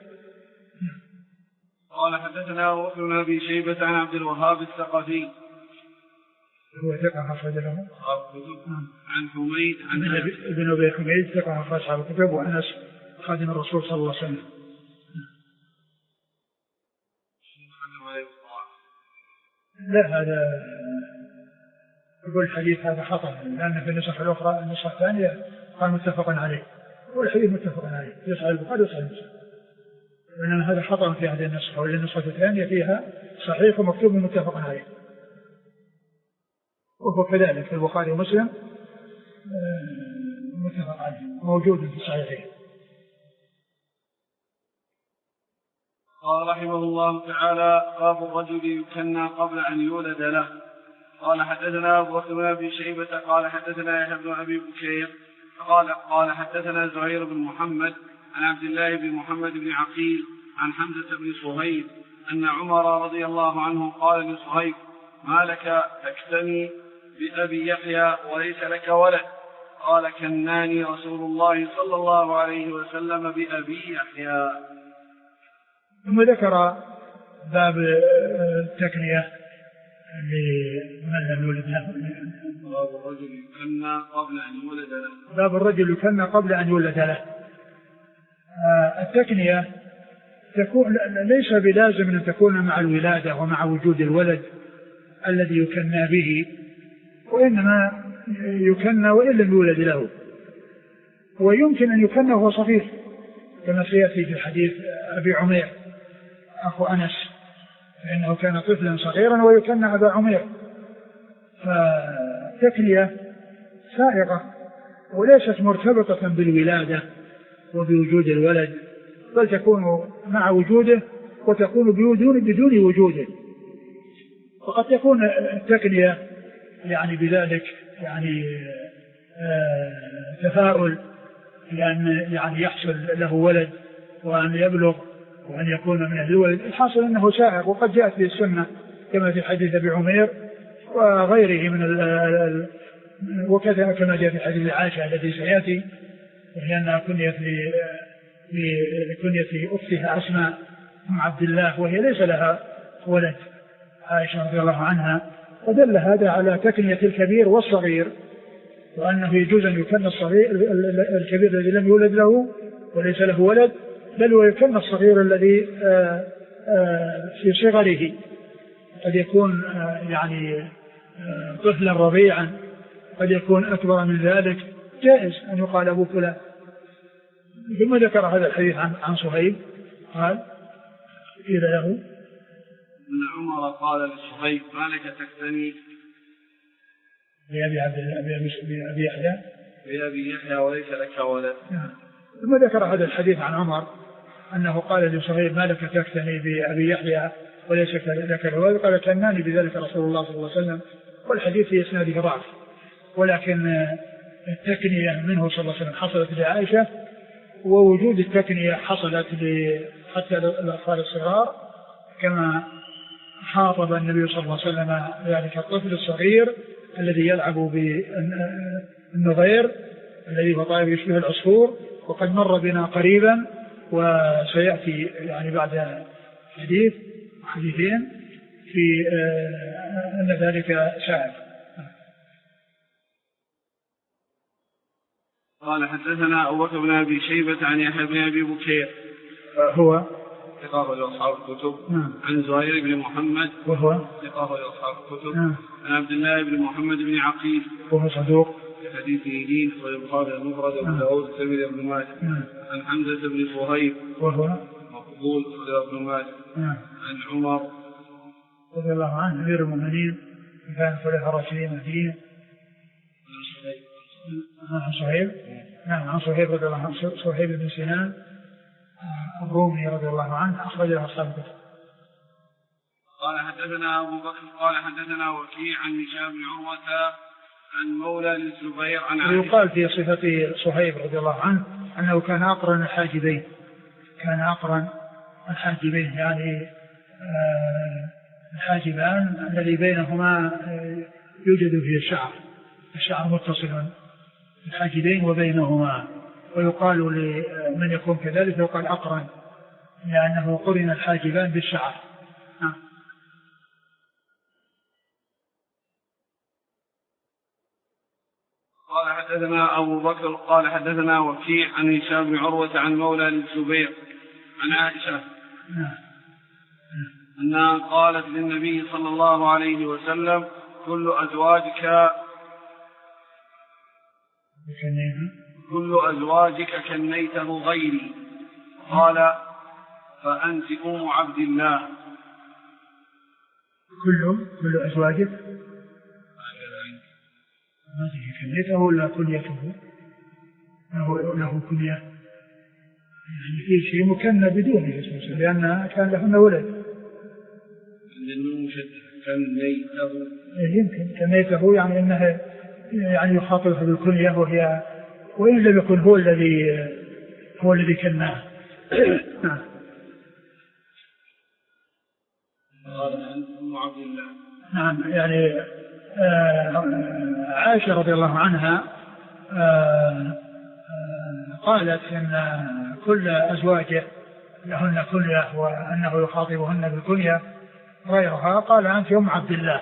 قال حدثنا أبو بكر بن أبي شيبة عن عبد الوهاب الثقفي هو ثقة أخرج له عن حميد عن ابن أبي حميد ثقة أخرج أصحاب الكتب، وأنس خادم الرسول صلى الله عليه وسلم. لا هذا يقول الحديث هذا خطأ، لأن في النسخ الأخرى النسخة الثانية قال متفق عليه، والحديث متفق عليه في صحيح البخاري وصحيح مسلم، وإنما هذا خطأ في هذه النسخة، والنسخة الثانية فيها صحيح ومكتوب متفق عليه، وهو كذلك في البخاري ومسلم متفق عليه موجود في صحيحين. قال رحمه الله تعالى: باب الرجل يكنى قبل أن يولد له. قال حدثنا أبو بكر بن أبي شيبة قال حدثنا يحيى بن أبي بكير قال قال حدثنا زهير بن محمد عن عبد الله بن محمد بن عقيل عن حمزة بن صهيب أن عمر رضي الله عنه قال لصهيب: ما لك تكتني بأبي يحيى وليس لك ولد؟ قال: كناني رسول الله صلى الله عليه وسلم بأبي يحيى. ثم ذكر باب التكنية لمن لم يولد له. باب الرجل يكنى قبل أن يولد له. باب الرجل يكنى قبل أن يولد له. التكنية تكون ليس بلازم أن تكون مع الولادة ومع وجود الولد الذي يكنى به، وإنما يكنى وإن لم يولد له، ويمكن أن يكنى وهو صغير كما سيأتي في حديث أبي عمير أخو أنس، فإنه كان طفلا صغيرا ويكنى أبا عمير. فتكنية سائغة وليست مرتبطة بالولادة وبوجود الولد، بل تكون مع وجوده وتكون بدون بدون وجوده. وقد تكون التكنية يعني بذلك يعني آه تفاؤل لأن يعني يحصل له ولد وأن يبلغ وأن يكون من الولد. الحاصل أنه سائغ، وقد جاءت في السنة كما في حديث أبي عمير وغيره من ال وكذا كما جاء في حديث عائشة الذي سيأتي، وهي أنها كنيت لكنية أختها أسماء أم عبد الله وهي ليس لها ولد، عائشة رضي الله عنها. ودل هذا على تكنية الكبير والصغير، وأنه يجوز أن يكن الصغير الكبير الذي لم يولد له وليس له ولد، بل ويكن الصغير الذي آآ آآ في صغره، قد يكون يعني طفلا رضيعا، قد يكون أكبر من ذلك، جائز أن يقال أبو فلان. ثم ذكر هذا الحديث عن عن صهيب قال قيل له أن عمر قال لصهيب: ما لك تكتني بأبي عبد بأبي يحيى بأبي يحيى وليس لك ولد؟ ثم ذكر هذا الحديث عن عمر أنه قال لصهيب: ما لك تكتني بأبي يحيى وليس لك ولد؟ قال: كناني بذلك رسول الله صلى الله عليه وسلم. والحديث في إسناده ضعف، ولكن التكنية منه صلى الله عليه وسلم حصلت لعائشة، ووجود التكنية حصلت حتى للأطفال الصغار، كما خاطب النبي صلى الله عليه وسلم ذلك الطفل الصغير الذي يلعب بالنغير الذي هو طائر يشبه العصفور، وقد مر بنا قريبا وسيأتي يعني بعد حديث حديثين في أن ذلك شاعر. قال حدثنا أبو بكر بن أبي شيبة عن يحيى بن أبي بكير هو ثقة لأصحاب الكتب. نعم. عن زهير بن محمد وهو ثقة لأصحاب الكتب. نعم. عن عبد الله بن محمد بن عقيل وهو صدوق في حديثه دين والبخاري المفرد وابو داود والترمذي وابن ماجه. عن حمزة بن صهيب وهو مقبول وابن ماجه. عن عمر رضي الله عنه أمير المؤمنين كان خلفاء الراشدين المهديين. عن صهيب نعم عن صهيب رضي الله عنه صهيب بن سنان الرومي رضي الله عنه أخرج له أصحاب الكتب. قال حدثنا أبو بكر قال حدثنا وكيع عن هشام بن عروة عن مولى للزبير عن عائشة. يقال في صفة صهيب رضي الله عنه أنه كان أقرن الحاجبين، كان أقرن الحاجبين يعني الحاجبان الذي بينهما يوجد فيه الشعر، الشعر متصل الحاجبين وبينهما، ويقال لمن يكون كذلك يقال أقرن لأنه قرن الحاجبان بالشعر. قال حدثنا أبو بكر قال حدثنا وكيع عن هشام بن عروة عن مولى للزبير عن عائشة أنها قالت للنبي صلى الله عليه وسلم: كل أزواجك كل أزواجك كنيته غيري. قال فأنت أم عبد الله. كل كل أزواجك هذه كنيته ولا كنيته؟ له له كنية يعني في شيء مكنى بدونه لأن كان لهن ولد. كنيته يمكن كنيته يعني أنه يعني يخاطبها بالكنية وهي وإن لم يكن هو الذي هو الذي كناه. نعم يعني عائشة رضي الله عنها قالت إن كل أزواجه لهن كنية وأنه يخاطبهن بالكنية غيرها. قال أنت أم عبد الله.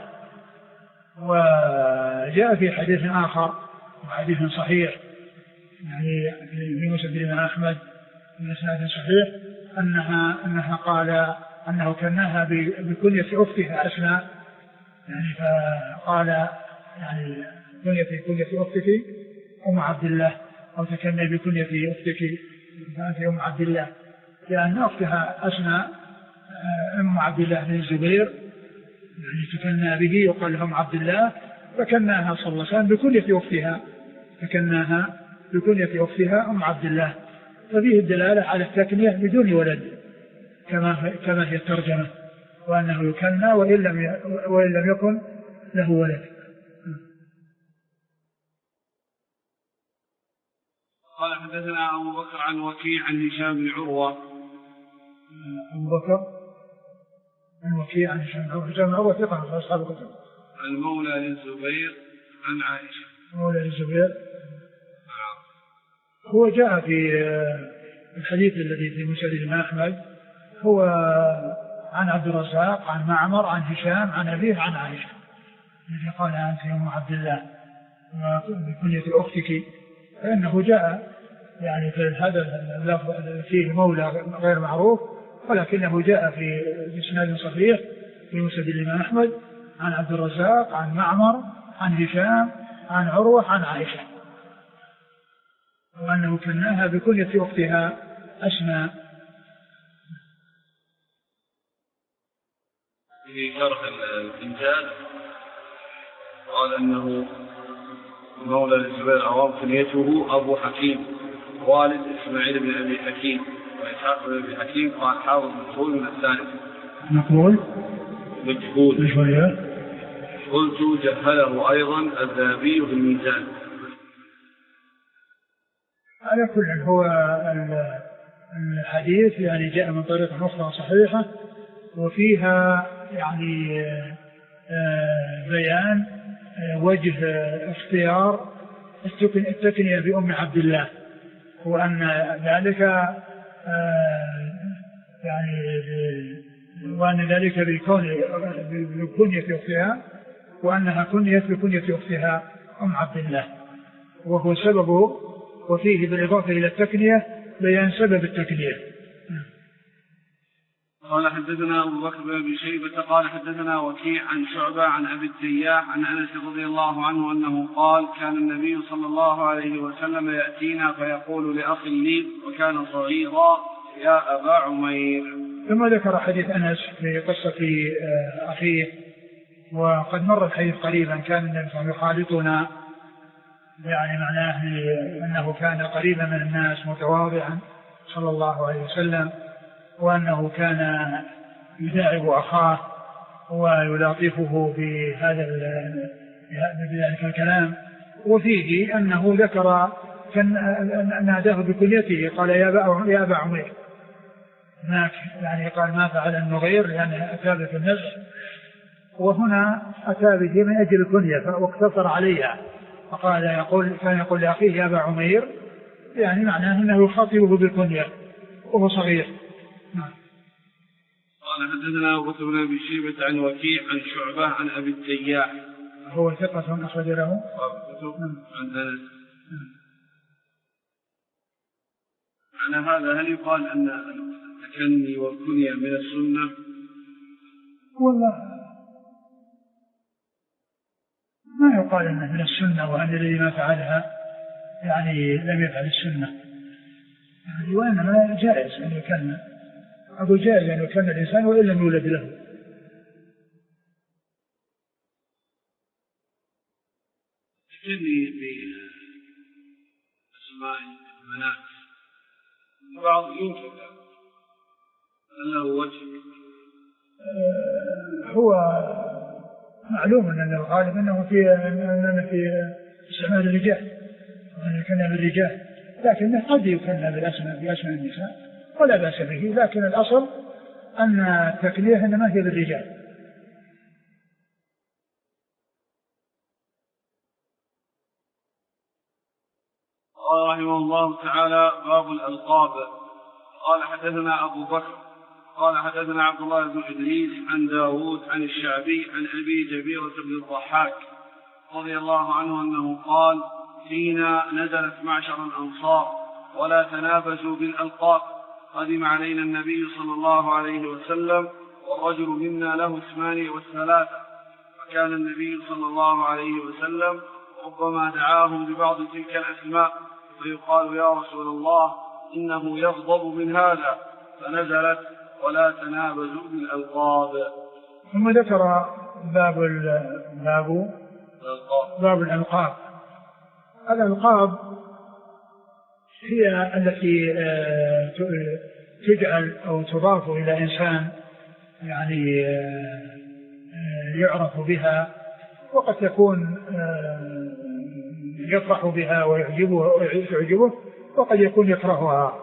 وجاء في حديث آخر وحديث صحيح يعني في مسند الإمام أحمد من إسناد صحيح أنها أنها قال أنه كناها بكنية أختها أسماء يعني فقال يعني كنية كنية أختك أم عبد الله أو تكني بكنية أختك فأنت أم عبد الله لأن أختها أسماء أم عبد الله بن الزبير يعني تكنى به يقال لهم عبد الله فكناها صلى الله عليه وسلم بكنية أختها فكناها بكنية أختها أم عبد الله. ففيه الدلالة على التكنية بدون ولد كما كما هي الترجمة وأنه يكنى وإن لم وإن لم يكن له ولد. قال حدثنا أبو بكر عن وكيع عن هشام بن عروة. أبو بكر عن وكيع عن هشام بن عروة. هشام بن عروة ثقة من أصحاب الكتب. عن مولى للزبير عن عائشة. مولى للزبير هو جاء في الحديث الذي في مسند الإمام أحمد هو عن عبد الرزاق عن معمر عن هشام عن أبيه عن عائشة الذي قال أنت أم عبد الله بكنية أختك. فإنه جاء يعني في هذا اللفظ فيه مولى غير معروف ولكنه جاء في إسناد صحيح في مسند الإمام أحمد عن عبد الرزاق عن معمر عن هشام عن عروة عن عائشة وأنه كناها بكنية أختها أسماء. في شرح الإنجاز قال أنه مولى للزبير عوام كنيته أبو حكيم والد إسماعيل بن أبي حكيم وإسحاق بن أبي حكيم قال حافظ مجهول من الثالث. نقول مجهول مجهول قلت جهله أيضا الذهبي في الميزان. على كل هو الحديث يعني جاء من طريقة أخرى صحيحة وفيها يعني بيان وجه اختيار التكنية بأم عبد الله وأن ذلك يعني وأن ذلك بكنية أختها وأنها كنيت بكنية أختها أم عبد الله وهو سببه وفيه بالإضافة إلى التكنية بيان سبب التكنية. قال حدثنا أبو بكر بن أبي شيبة قال حدثنا وكيع عن شعبة عن أبي التياح عن أنس رضي الله عنه أنه قال كان النبي صلى الله عليه وسلم يأتينا فيقول لأخي لي وكان صغيرا يا أبا عمير. ثم ذكر حديث أنس في قصة أخيه وقد مر الحديث قريبا كان النبي صلى الله عليه وسلم يخالطنا يعني معناه أنه كان قريبا من الناس متواضعا صلى الله عليه وسلم وأنه كان يداعب أخاه ويلاطفه بهذا بذلك الكلام. وفيه أنه ذكر كان ناداه بكنيته قال يا أبا عمير هناك يعني قال ما فعل النغير لأنه أتى في النزع وهنا أتى به من أجل الكنية واقتصر عليها فقال يقول كان يقول لأخيه يا أبا عمير يعني معناه أنه يخاطبه بالكنية وهو صغير. نعم. قال حدثنا أبو بكر بن أبي شيبة عن وكيع عن شعبة عن أبي التياح هو ثقة أخرج له عن أنس. معنى هذا هل يقال أن التكني والكنية من السنة؟ والله ما يقال أنه من السنة وأن الذي ما فعلها يعني لم يفعل السنة يعني، وإنما جائز أن يكن أبو جائز أن يكن الإنسان وإن لم يولد له. تكني بأسماء المناس بعض يمكن أن له وجه. أه هو معلوم أن الغالب أنه في أنه في استعمال الرجال أن يكن بالرجال، لكنه قد يكن بالأسماء بأسماء النساء ولا بأس به، لكن الأصل أن التكنية إنما هي بالرجال. قال رحمه الله تعالى: باب الألقاب. قال حدثنا أبو بكر قال حدثنا عبد الله بن إدريس عن داود عن الشعبي عن أبي جبيرة بن الضحاك رضي الله عنه أنه قال: فينا نزلت معشر الأنصار ولا تنابزوا بالألقاب، قدم علينا النبي صلى الله عليه وسلم والرجل منا له اسمان والثلاثة، فكان النبي صلى الله عليه وسلم ربما دعاهم ببعض تلك الأسماء فيقال: يا رسول الله إنه يغضب من هذا، فنزلت: ولا تنابزوا بالألقاب. ثم ذكر باب باب باب الألقاب. الألقاب هي التي تجعل أو تضاف إلى إنسان يعني يعرف بها، وقد تكون يفرح بها ويعجبه ويعجبه وقد يكون يكرهها.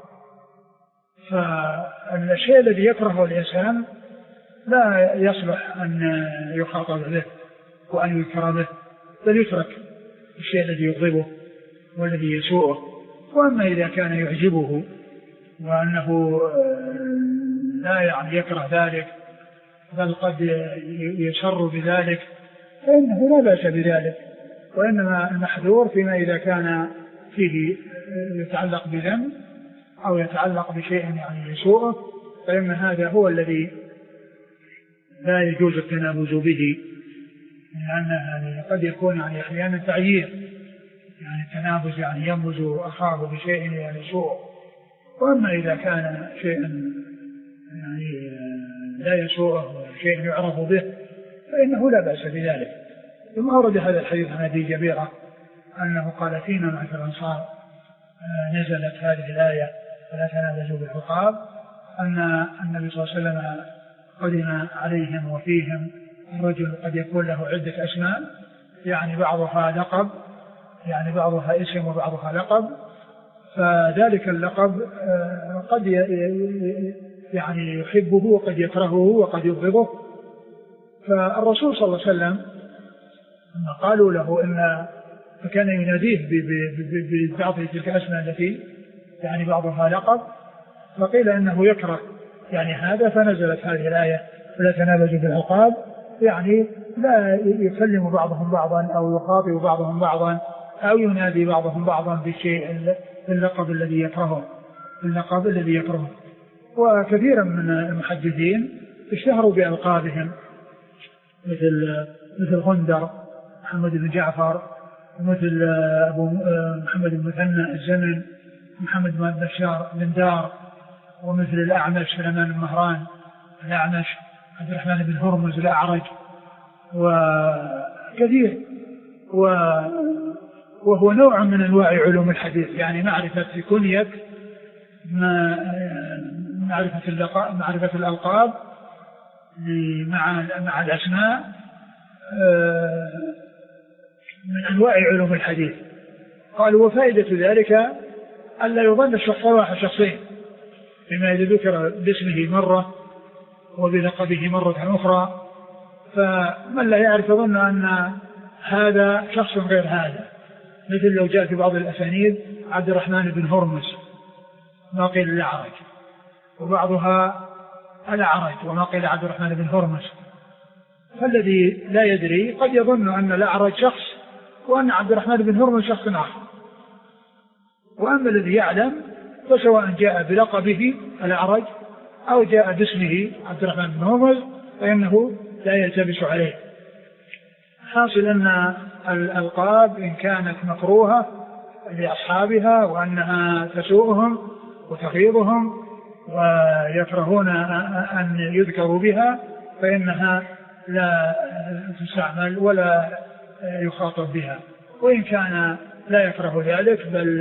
فالشيء الذي يكرهه الإنسان لا يصلح أن يخاطب به وأن يذكر به، بل يترك الشيء الذي يغضبه والذي يسوءه. وأما إذا كان يعجبه وأنه لا يعني يكره ذلك بل قد يسر بذلك فإنه لا بأس بذلك، وإنما المحذور فيما إذا كان فيه يتعلق بذنب أو يتعلق بشيء يعني يسوءه، فإن هذا هو الذي لا يجوز التنابز به، لأن قد يكون يعني أحيانا تعيير، يعني التنابز يعني ينبز أخاه بشيء يعني يسوءه. وأما إذا كان شيء يعني لا يسوءه وشيء يعرف به فإنه لا بأس بذلك. ثم أورد هذا الحديث عن أبي جبيرة أنه قال: فينا معشر الأنصار نزلت هذه الآية ولا تنابزوا بالألقاب، أن النبي صلى الله عليه وسلم قدم عليهم وفيهم الرجل قد يكون له عدة أسماء، يعني بعضها لقب، يعني بعضها اسم وبعضها لقب، فذلك اللقب قد يعني يحبه وقد يكرهه وقد يبغضه. فالرسول صلى الله عليه وسلم لما قالوا له إن فكان يناديه ببعض تلك الأسماء التي يعني بعضها لقب، فقيل إنه يكره يعني هذا، فنزلت هذه الآية: ولا تنابزوا بالألقاب، يعني لا يكلم بعضهم بعضا أو يخاطب بعضهم بعضا أو ينادي بعضهم بعضا بالشيء اللقب الذي يكرهه اللقب الذي يكرهه. وكثيرا من المحدثين اشتهروا بألقابهم مثل مثل غندر محمد بن جعفر، مثل أبو محمد بن مثنى الزمن محمد بن بشار بن دار، ومثل الأعمش سليمان بن مهران الأعمش، عبد الرحمن بن هرمز الأعرج، وكثير. وهو نوع من أنواع علوم الحديث، يعني معرفة كنية معرفة اللقاء معرفة الألقاب مع مع الأسماء من أنواع علوم الحديث. قالوا: وفائدة ذلك ألا يظن الشخص واحد شخصين، بما إذا ذكر باسمه مرة وبلقبه مرة أخرى، فمن لا يعرف يظن أن هذا شخص غير هذا. مثل لو جاء في بعض الأسانيد عبد الرحمن بن هرمز ما قيل الأعرج، وبعضها الأعرج وما قيل عبد الرحمن بن هرمز، فالذي لا يدري قد يظن أن الأعرج شخص وأن عبد الرحمن بن هرمز شخص آخر. وأما الذي يعلم فسواء جاء بلقبه الأعرج أو جاء باسمه عبد الرحمن بن هرمز فإنه لا يلتبس عليه. حاصل أن الألقاب إن كانت مكروهة لأصحابها وأنها تسوءهم وتغيظهم ويكرهون أن يذكروا بها فإنها لا تستعمل ولا يخاطب بها، وإن كان لا يكره ذلك بل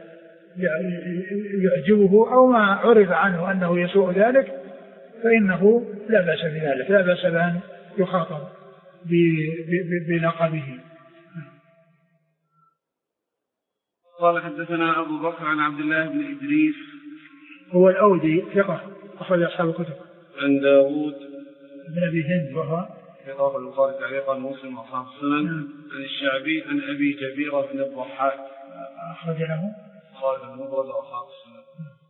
يعجبه أو ما عرف عنه أنه يسوء ذلك فإنه لا بأس بذلك، لا بأس بأن يخاطب بلقبه. قال حدثنا أبو بكر عن عبد الله بن إدريس هو الأودي ثقة أخرج أصحاب الكتب. عن داود بن أبي هند وهو ثقة البخاري تعليقا مسلم وأصحاب السنن. عن الشعبي عن أبي جبيرة بن الضحاك أخرج له قال المفرد وأصحاب السنن.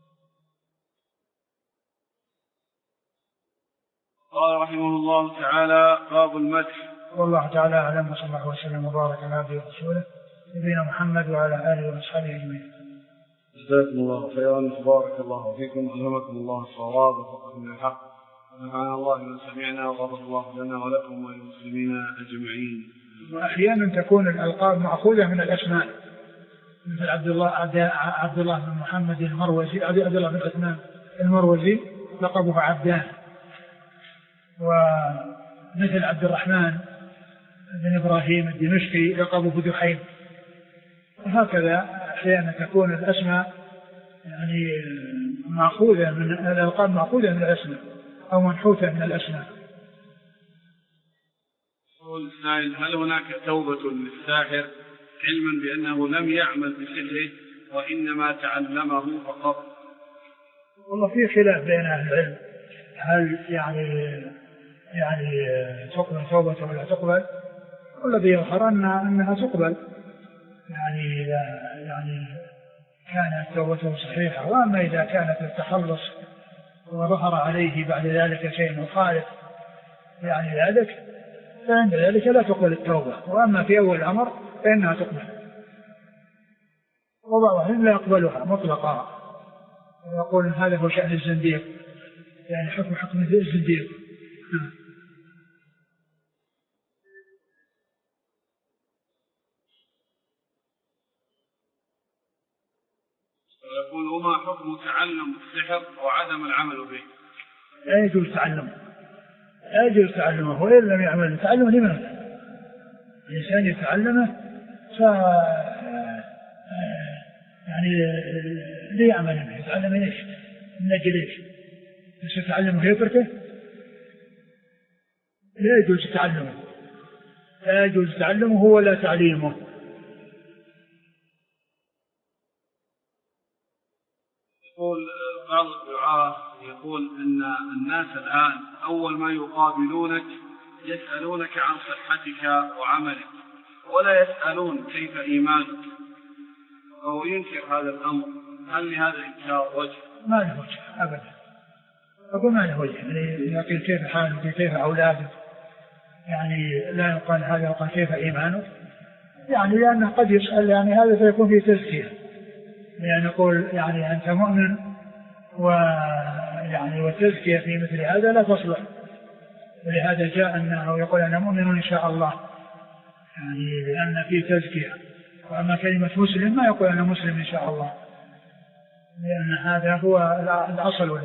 قال رحمه الله تعالى باب المدح. والله تعالى أعلم وصلى الله وسلم وبارك على عبده ورسوله نبينا محمد وعلى آله وأصحابه أجمعين. جزاكم الله خيرا وبارك الله فيكم ألهمكم الله الصواب وفقكم للحق ونفعنا الله بما سمعنا وغفر الله لنا ولكم وللمسلمين أجمعين. وأحيانا تكون الألقاب مأخوذة من الأسماء مثل عبد الله عبد الله بن محمد المروزي عبد الله بن عثمان المروزي لقبه عبدان، ومثل عبد الرحمن بن إبراهيم الدمشقي لقبه دحيم. وهكذا أحيانا تكون الأسماء يعني مأخوذة من الألقاب مأخوذة من الأسماء أو منحوتة من الأسماء. هل هناك توبة للساحر علما بأنه لم يعمل بسحره وإنما تعلمه فقط؟ والله في خلاف بين أهل العلم هل يعني يعني تقبل توبة ولا تقبل، والذي يظهر أنها تقبل يعني يعني كانت توبته صحيحة. وأما إذا كانت التخلص وظهر عليه بعد ذلك شيء مخالف يعني ذلك فعند ذلك لا تقبل التوبة، وأما في أول الأمر فإنها تقبل. وبعضهم لا يقبلها مطلقا ويقول هذا هو شأن الزنديق، يعني حكم حكم الزنديق. يقول وما حكم تعلم السحر وعدم العمل به؟ لا يجوز تعلمه، لا يجوز تعلمه، وإن لم يعمل تعلمه لماذا؟ الإنسان يتعلمه ف يعني ليعمل به، يتعلم ليش؟ من أجل ليش؟ بس يتعلمه يتركه؟ لا يجوز تعلمه، لا يجوز تعلمه ولا تعليمه. يقول بعض الدعاة يقول أن الناس الآن أول ما يقابلونك يسألونك عن صحتك وعملك ولا يسألون كيف إيمانك، وهو ينكر هذا الأمر. هل لهذا الإنكار وجه؟ ما له وجه أبدا، أقول ما له وجه. يعني يقول كيف حالك كيف أولادك، يعني لا يقال هذا يقال كيف إيمانك، يعني لأنه قد يسأل يعني هذا سيكون فيه تزكية، يعني نقول يعني أنت مؤمن ويعني والتزكية في مثل هذا لا تصلح، ولهذا جاء أنه يقول أنا مؤمن إن شاء الله، يعني لأن فيه تزكية. وأما كلمة مسلم ما يقول أنا مسلم إن شاء الله، لأن هذا هو الأصل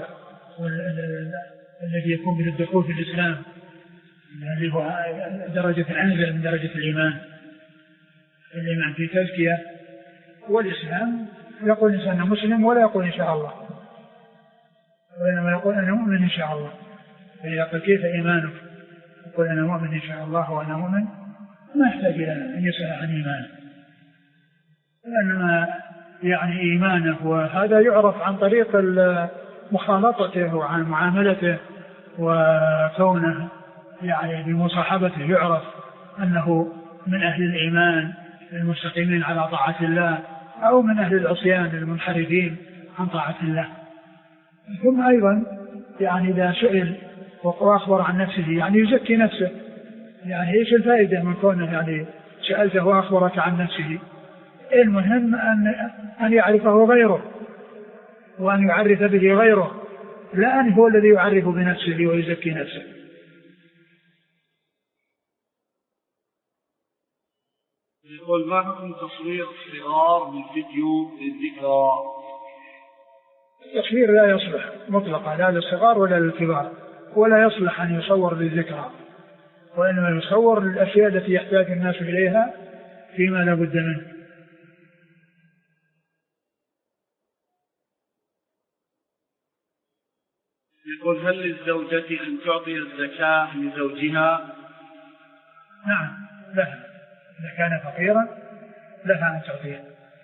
الذي يكون من الدخول في الإسلام، الذي هو درجة أنزل من درجة الإيمان. الإيمان في تزكية، والإسلام يقول الإنسان مسلم ولا يقول إن شاء الله، وإنما يقول أنا مؤمن إن شاء الله. فإذا قال كيف إيمانك يقول أنا مؤمن إن شاء الله وأنا مؤمن، ما يحتاج إلى أن يسأل عن إيمانه، لأنما يعني إيمانه وهذا يعرف عن طريق مخالطته وعن معاملته وكونه يعني بمصاحبته، يعرف أنه من أهل الإيمان المستقيمين على طاعة الله أو من أهل العصيان المنحرفين عن طاعة الله. ثم أيضا يعني إذا سئل وأخبر عن نفسه يعني يزكي نفسه، يعني إيش الفائدة من كونه يعني سألته وأخبرك عن نفسه؟ المهم أن أن يعرفه غيره وأن يعرف به غيره، لا أن هو الذي يعرف بنفسه ويزكي نفسه. يقول ما حكم تصوير الصغار بالفيديو للذكرى؟ التصوير لا يصلح مطلقا لا للصغار ولا للكبار، ولا يصلح أن يصور للذكرى، وإنما يصور للأشياء التي يحتاج الناس إليها فيما لا بد منه. يقول هل للزوجة أن تعطي الزكاة لزوجها؟ نعم لها، إذا كان فقيرا لها أن تعطيه.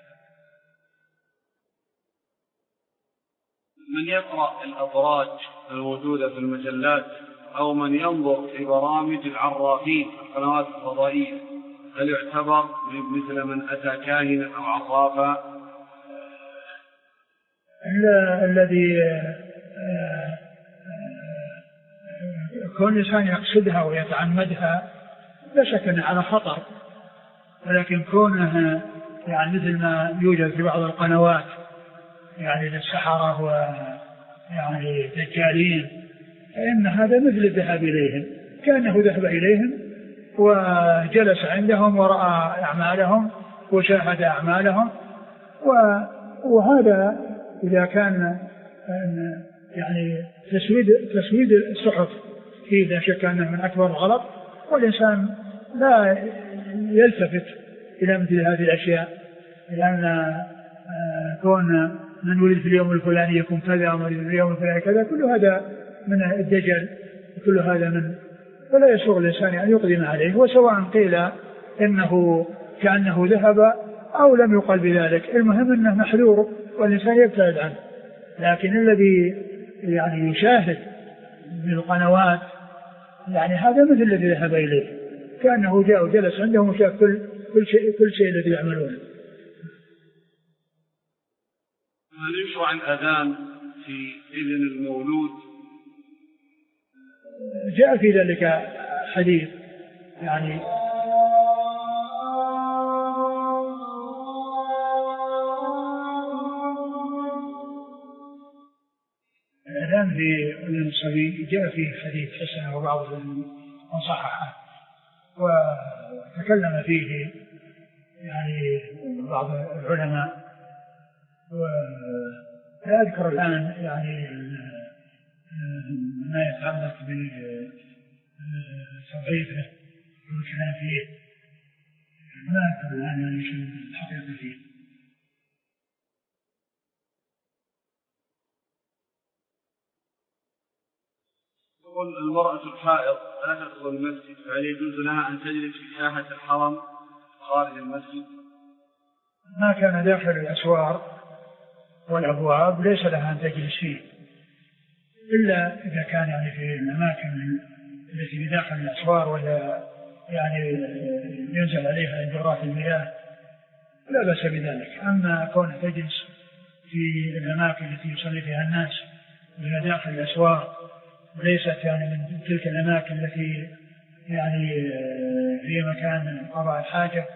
من يقرأ الأبراج الموجودة في المجلات أو من ينظر في برامج العرافين في القنوات الفضائية هل يعتبر مثل من أتى كاهنا أو عرافا؟ الذي كل إنسان يقصدها ويتعمدها لا شك أنه على خطر، ولكن كونه يعني مثل ما يوجد في بعض القنوات يعني للسحرة ويعني دجالين، فإن هذا مثل الذهاب إليهم، كأنه ذهب إليهم وجلس عندهم ورأى أعمالهم وشاهد أعمالهم، وهذا إذا كان يعني تسويد تسويد الصحف فيه لا شك أنه من أكبر الغلط، والإنسان لا يلتفت إلى مثل هذه الأشياء، لأن كون من ولد في اليوم الفلاني يكون كذا ومن ولد في اليوم الفلاني كذا كل هذا من الدجل وكل هذا من، فلا يسوغ الإنسان أن يقدم عليه، وسواء قيل إنه كأنه ذهب أو لم يقل بذلك، المهم أنه محذور والإنسان يبتعد عنه. لكن الذي يعني يشاهد بالقنوات يعني هذا مثل الذي ذهب إليه، كأنه جاء وجلس عندهم وشاف كل كل شيء كل شيء الذي يعملونه. هل يشرع الأذان في إذن المولود؟ جاء في ذلك حديث يعني الآن في أذن الصبي جاء فيه حديث حسن وبعض صححه وتكلم فيه يعني بعض العلماء، ولا أذكر الآن يعني ما يتعلق بتضعيفه والكلام فيه، ما أذكر الآن يعني شيء الحقيقة فيه. يقول المرأة الحائض لا تدخل المسجد، فهل يجوز لها أن تجلس في ساحة الحرم خارج المسجد؟ ما كان داخل الأسوار والأبواب ليس لها أن تجلس فيه، إلا إذا كان يعني في الأماكن التي بداخل الأسوار ولا يعني ينزل عليها انجرات المياه لا بأس بذلك. أما كون تجلس في الأماكن التي يصلي فيها الناس وهي داخل الأسوار وليست يعني من تلك الأماكن التي يعني هي مكان قضاء الحاجة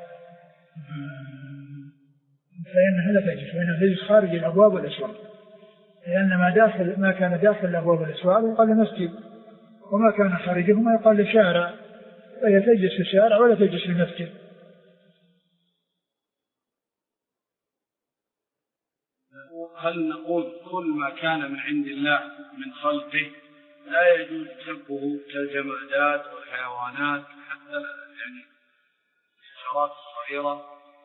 فإنها لا تجلس، وإنها تجلس خارج الأبواب والأسوار، لأن ما داخل ما كان داخل الأبواب والأسوار يقال مسجد، وما كان خارجهما يقال شارع، فهي تجلس في الشارع ولا تجلس في المسجد. هل نقول كل ما كان من عند الله من خلقه لا يجوز سبه كالجمادات والحيوانات حتى يعني الحشرات الصغيرة؟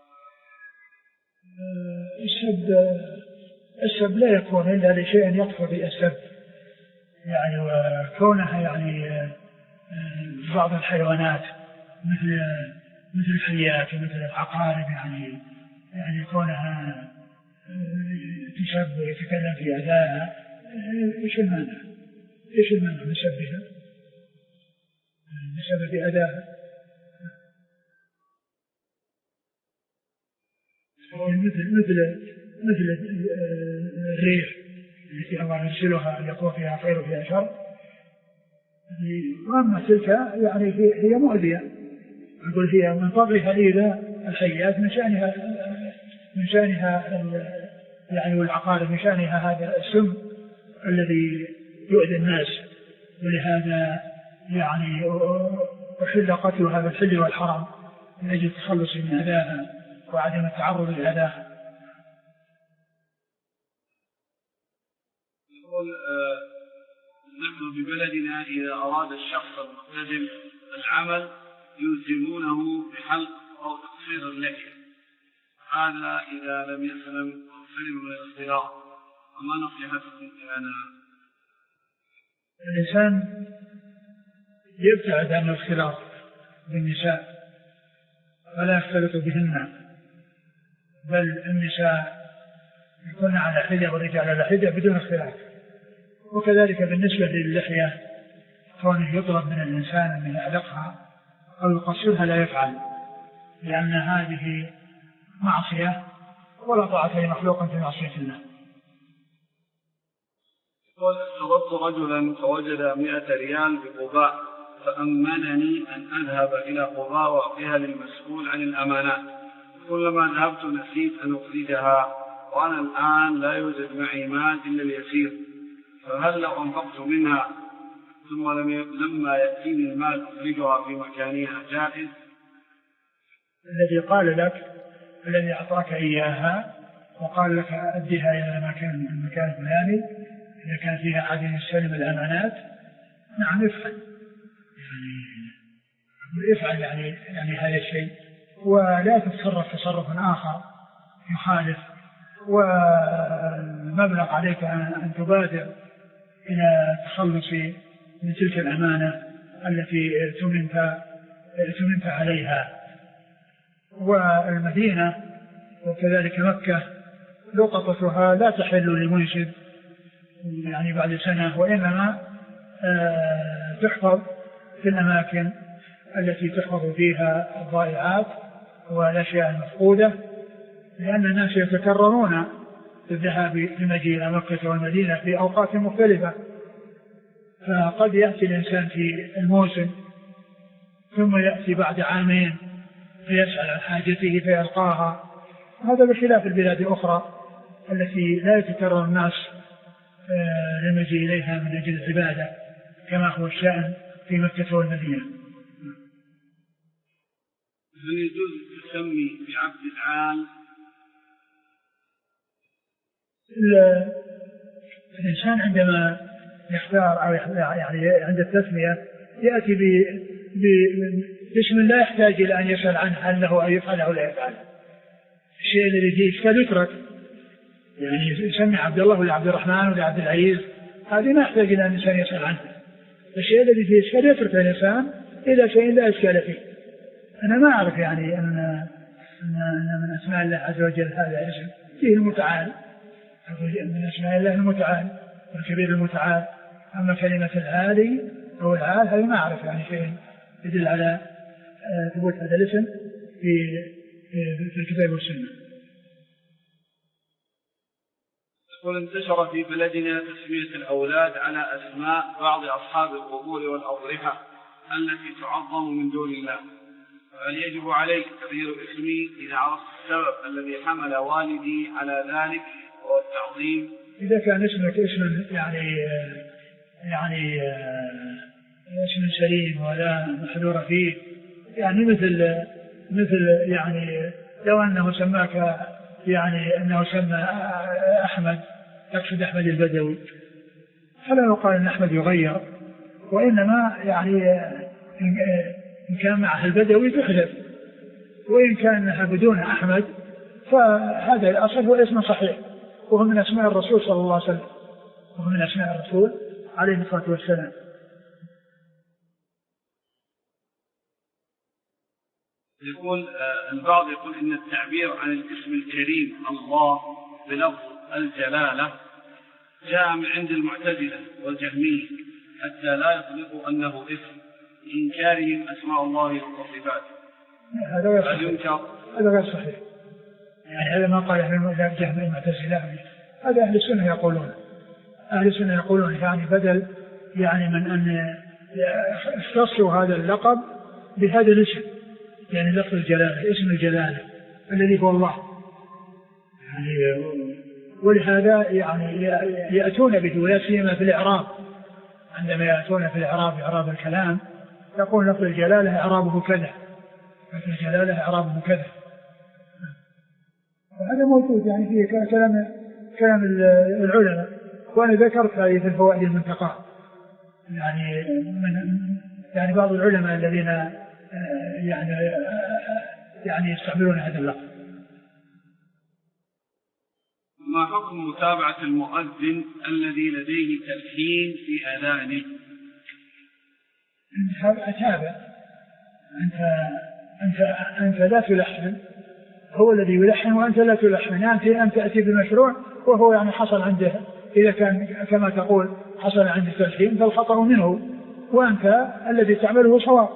السب السب لا يكون إلا لشيء يقتضي السب، يعني وكونها يعني بعض الحيوانات مثل مثل الحيات ومثل العقارب يعني يعني كونها تسب ويتكلم في أذاها، إيش المانع؟ إيش المانع من سبها؟ بسبب أذاها. مثل مثل مثل الريح التي الله يرسلها يكون فيها خير وفيها شر، وأما تلك يعني هي مؤذية، نقول هي من طبعها إذا الحيات من شأنها من شأنها يعني والعقارب من شأنها هذا السم الذي يؤذي الناس، ولهذا يعني أحل قتلها بالحل والحرام، من أجل التخلص من أذاها وعدم التعرض لأذاها. يقول آه نحن ببلدنا إذا أراد الشخص المقتدم العمل يلزمونه بحلق أو تقصير اللحية، هذا إذا لم يسلم أو سلم من الاختلاط، وما نصيحتكم لنا؟ الإنسان يبتعد عن الاختلاط بالنساء ولا يختلط بهن، بل النساء يكون على حدة والرجال على حدة بدون اختلاط. وكذلك بالنسبة للحية كونه يطلب من الإنسان أن يعلقها أو يقصرها لا يفعل، لأن هذه معصية ولا طاعة لمخلوق في معصية الله. قال افترضت رجلا فوجد مئة ريال بقباء فأمنني أن أذهب إلى قباء وأعطيها للمسؤول عن الأمانات، كلما ذهبت نسيت أن أخرجها وأنا الآن لا يوجد معي مال إلا اليسير، فهل لو أنفقت منها ثم لما يأتيني المال أخرجها في مكانها جائز؟ الذي قال لك الذي أعطاك إياها وقال لك أديها إلى مكان المكان الفلاني إذا كان فيها عدم يستلم الأمانات نعم افعل، يعني افعل يعني, يعني هذا الشيء، ولا تتصرف تصرفا آخر يخالف، والمبلغ عليك أن تبادر إلى التخلص من تلك الأمانة التي تمنت عليها. والمدينة وكذلك مكة لقطتها لا تحل لمنشد يعني بعد سنة، وإنما تحفظ في الأماكن التي تحفظ فيها الضائعات والأشياء المفقودة، لأن الناس يتكررون الذهاب بالمجيء إلى مكة والمدينة في أوقات مختلفة، فقد يأتي الإنسان في الموسم ثم يأتي بعد عامين فيسأل عن حاجته فيلقاها، هذا بخلاف البلاد الأخرى التي لا يتكرر الناس للمجيء إليها من أجل العبادة كما هو الشأن في مكة والمدينة. هل يجوز التسمي بعبد العال؟ الإنسان عندما يختار أو يعني عند التسمية يأتي باسم لا يحتاج إلى أن يسأل عنه هل له أن يفعل أو لا يفعل. الشيء الذي فيه إشكال يترك، يعني يسمي عبد الله ولا عبد الرحمن ولا عبد العزيز، هذه ما يحتاج إلى أن الإنسان يسأل عنه. الشيء الذي فيه إشكال يترك الإنسان إلى شيء لا إشكال فيه. أنا ما أعرف يعني أن أن من أسماء الله عز وجل هذا اسم فيه المتعال، من أسماء الله المتعال والكبير المتعال. أما كلمة العالي أو العال هذا ما أعرف يعني شيء يدل على ثبوت هذا الاسم في في الكتاب والسنة. يقول انتشر في بلدنا تسمية الأولاد على أسماء بعض أصحاب القبور والأضرحة التي تعظم من دون الله، هل يجب عليك تغيير اسمي إذا عرفت السبب الذي حمل والدي على ذلك وهو التعظيم؟ إذا كان اسمك اسم يعني يعني اسم سليم ولا محذور فيه، يعني مثل مثل يعني لو أنه سماك يعني أنه سمى أحمد، يقصد أحمد البدوي، فلا يقال أن أحمد يغير، وإنما يعني إن كان معه البدوي تحذف، وإن كان بدون أحمد فهذا الأصل هو اسم صحيح وهو من أسماء الرسول صلى الله عليه وسلم، وهو من أسماء الرسول عليه الصلاة والسلام. يقول البعض يقول إن التعبير عن الاسم الكريم الله بلفظ الجلالة جاء من عند المعتزلة والجهمية حتى لا يطلقوا أنه اسم إنكارهم أسماء الله وصفاته. هذا غير صحيح. هذا غير صحيح. يعني هذا ما قال أهل الجهمية المعتزلة، هذا أهل السنة يقولون. أهل السنة يقولون يعني بدل يعني من أن اختصوا هذا اللقب بهذا الاسم، يعني لفظ الجلالة اسم الجلالة الذي هو الله، يعني ولهذا يعني يأتون به ولا سيما في الإعراب، عندما يأتون في الإعراب إعراب الكلام يقول لفظ الجلالة إعرابه كذا، لفظ الجلالة إعرابه كذا. وهذا موجود يعني في كلام كلام العلماء، وأنا ذكرت هذه في الفوائد المنتقاة، يعني من يعني بعض العلماء الذين يعني يعني يستعملون هذا اللفظ. ما حكم متابعة المؤذن الذي لديه تلحين في أذانه؟ أتابع. أنت أنت أنت لا تلحن، هو الذي يلحن وأنت لا تلحن. أنت أنت تأتي بمشروع وهو يعني حصل عنده، إذا كان كما تقول حصل عنده تلحين فالخطأ منه، وأنت الذي تعمله صواب.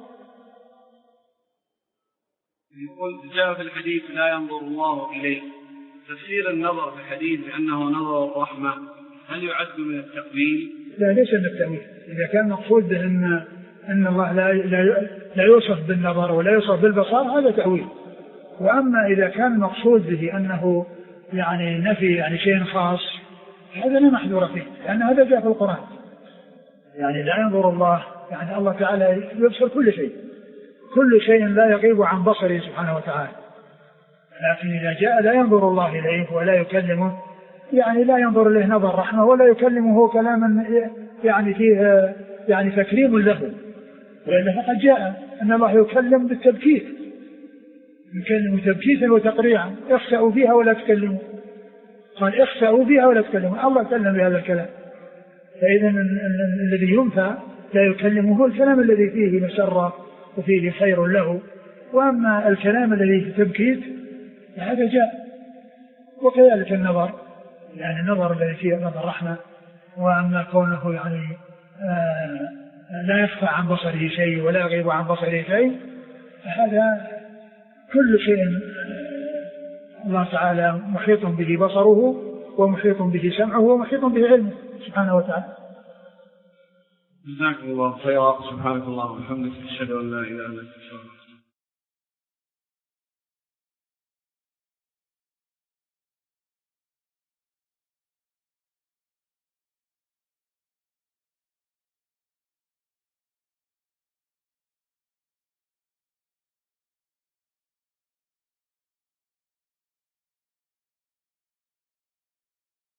يقول جاء في الحديث لا ينظر الله إليه، تفسير النظر في الحديث بأنه نظر الرحمة هل يعد من التقبيل؟ لا، ليس من التأويل. إذا كان مقصود بأن أن الله لا لا يوصف بالنظر ولا يوصف بالبصر هذا تأويل. وأما إذا كان المقصود به أنه يعني نفي يعني شيء خاص هذا لا محذور فيه، لأن هذا جاء في القرآن. يعني لا ينظر الله، يعني الله تعالى يبصر كل شيء، كل شيء لا يغيب عن بصره سبحانه وتعالى. لكن إذا جاء لا ينظر الله إليه ولا يكلمه، يعني لا ينظر إليه نظر رحمة ولا يكلمه كلاما يعني فيه يعني تكريم له، لأنه فقد جاء أن الله يكلم بالتبكيت، يكلم تبكيتا وتقريعا، اخسأوا فيها ولا تكلموا. قال اخسأوا فيها ولا تكلموا، الله كلم بهذا الكلام. فإذا الذي ينفى لا يكلمه هو الكلام الذي فيه مسرة وفيه خير له، وأما الكلام الذي فيه تبكيت هذا جاء. وكذلك النظر، يعني النظر الذي فيه نظر رحمة. وأما كونه يعني آه لا يخفى عن بصره شيء ولا يغيب عن بصره شيء، هذا كل شيء الله تعالى محيط به بصره ومحيط به سمعه ومحيط به علمه سبحانه وتعالى. جزاكم الله خيرا. سبحانك اللهم وبحمدك، أشهد أن لا إله إلا أنت.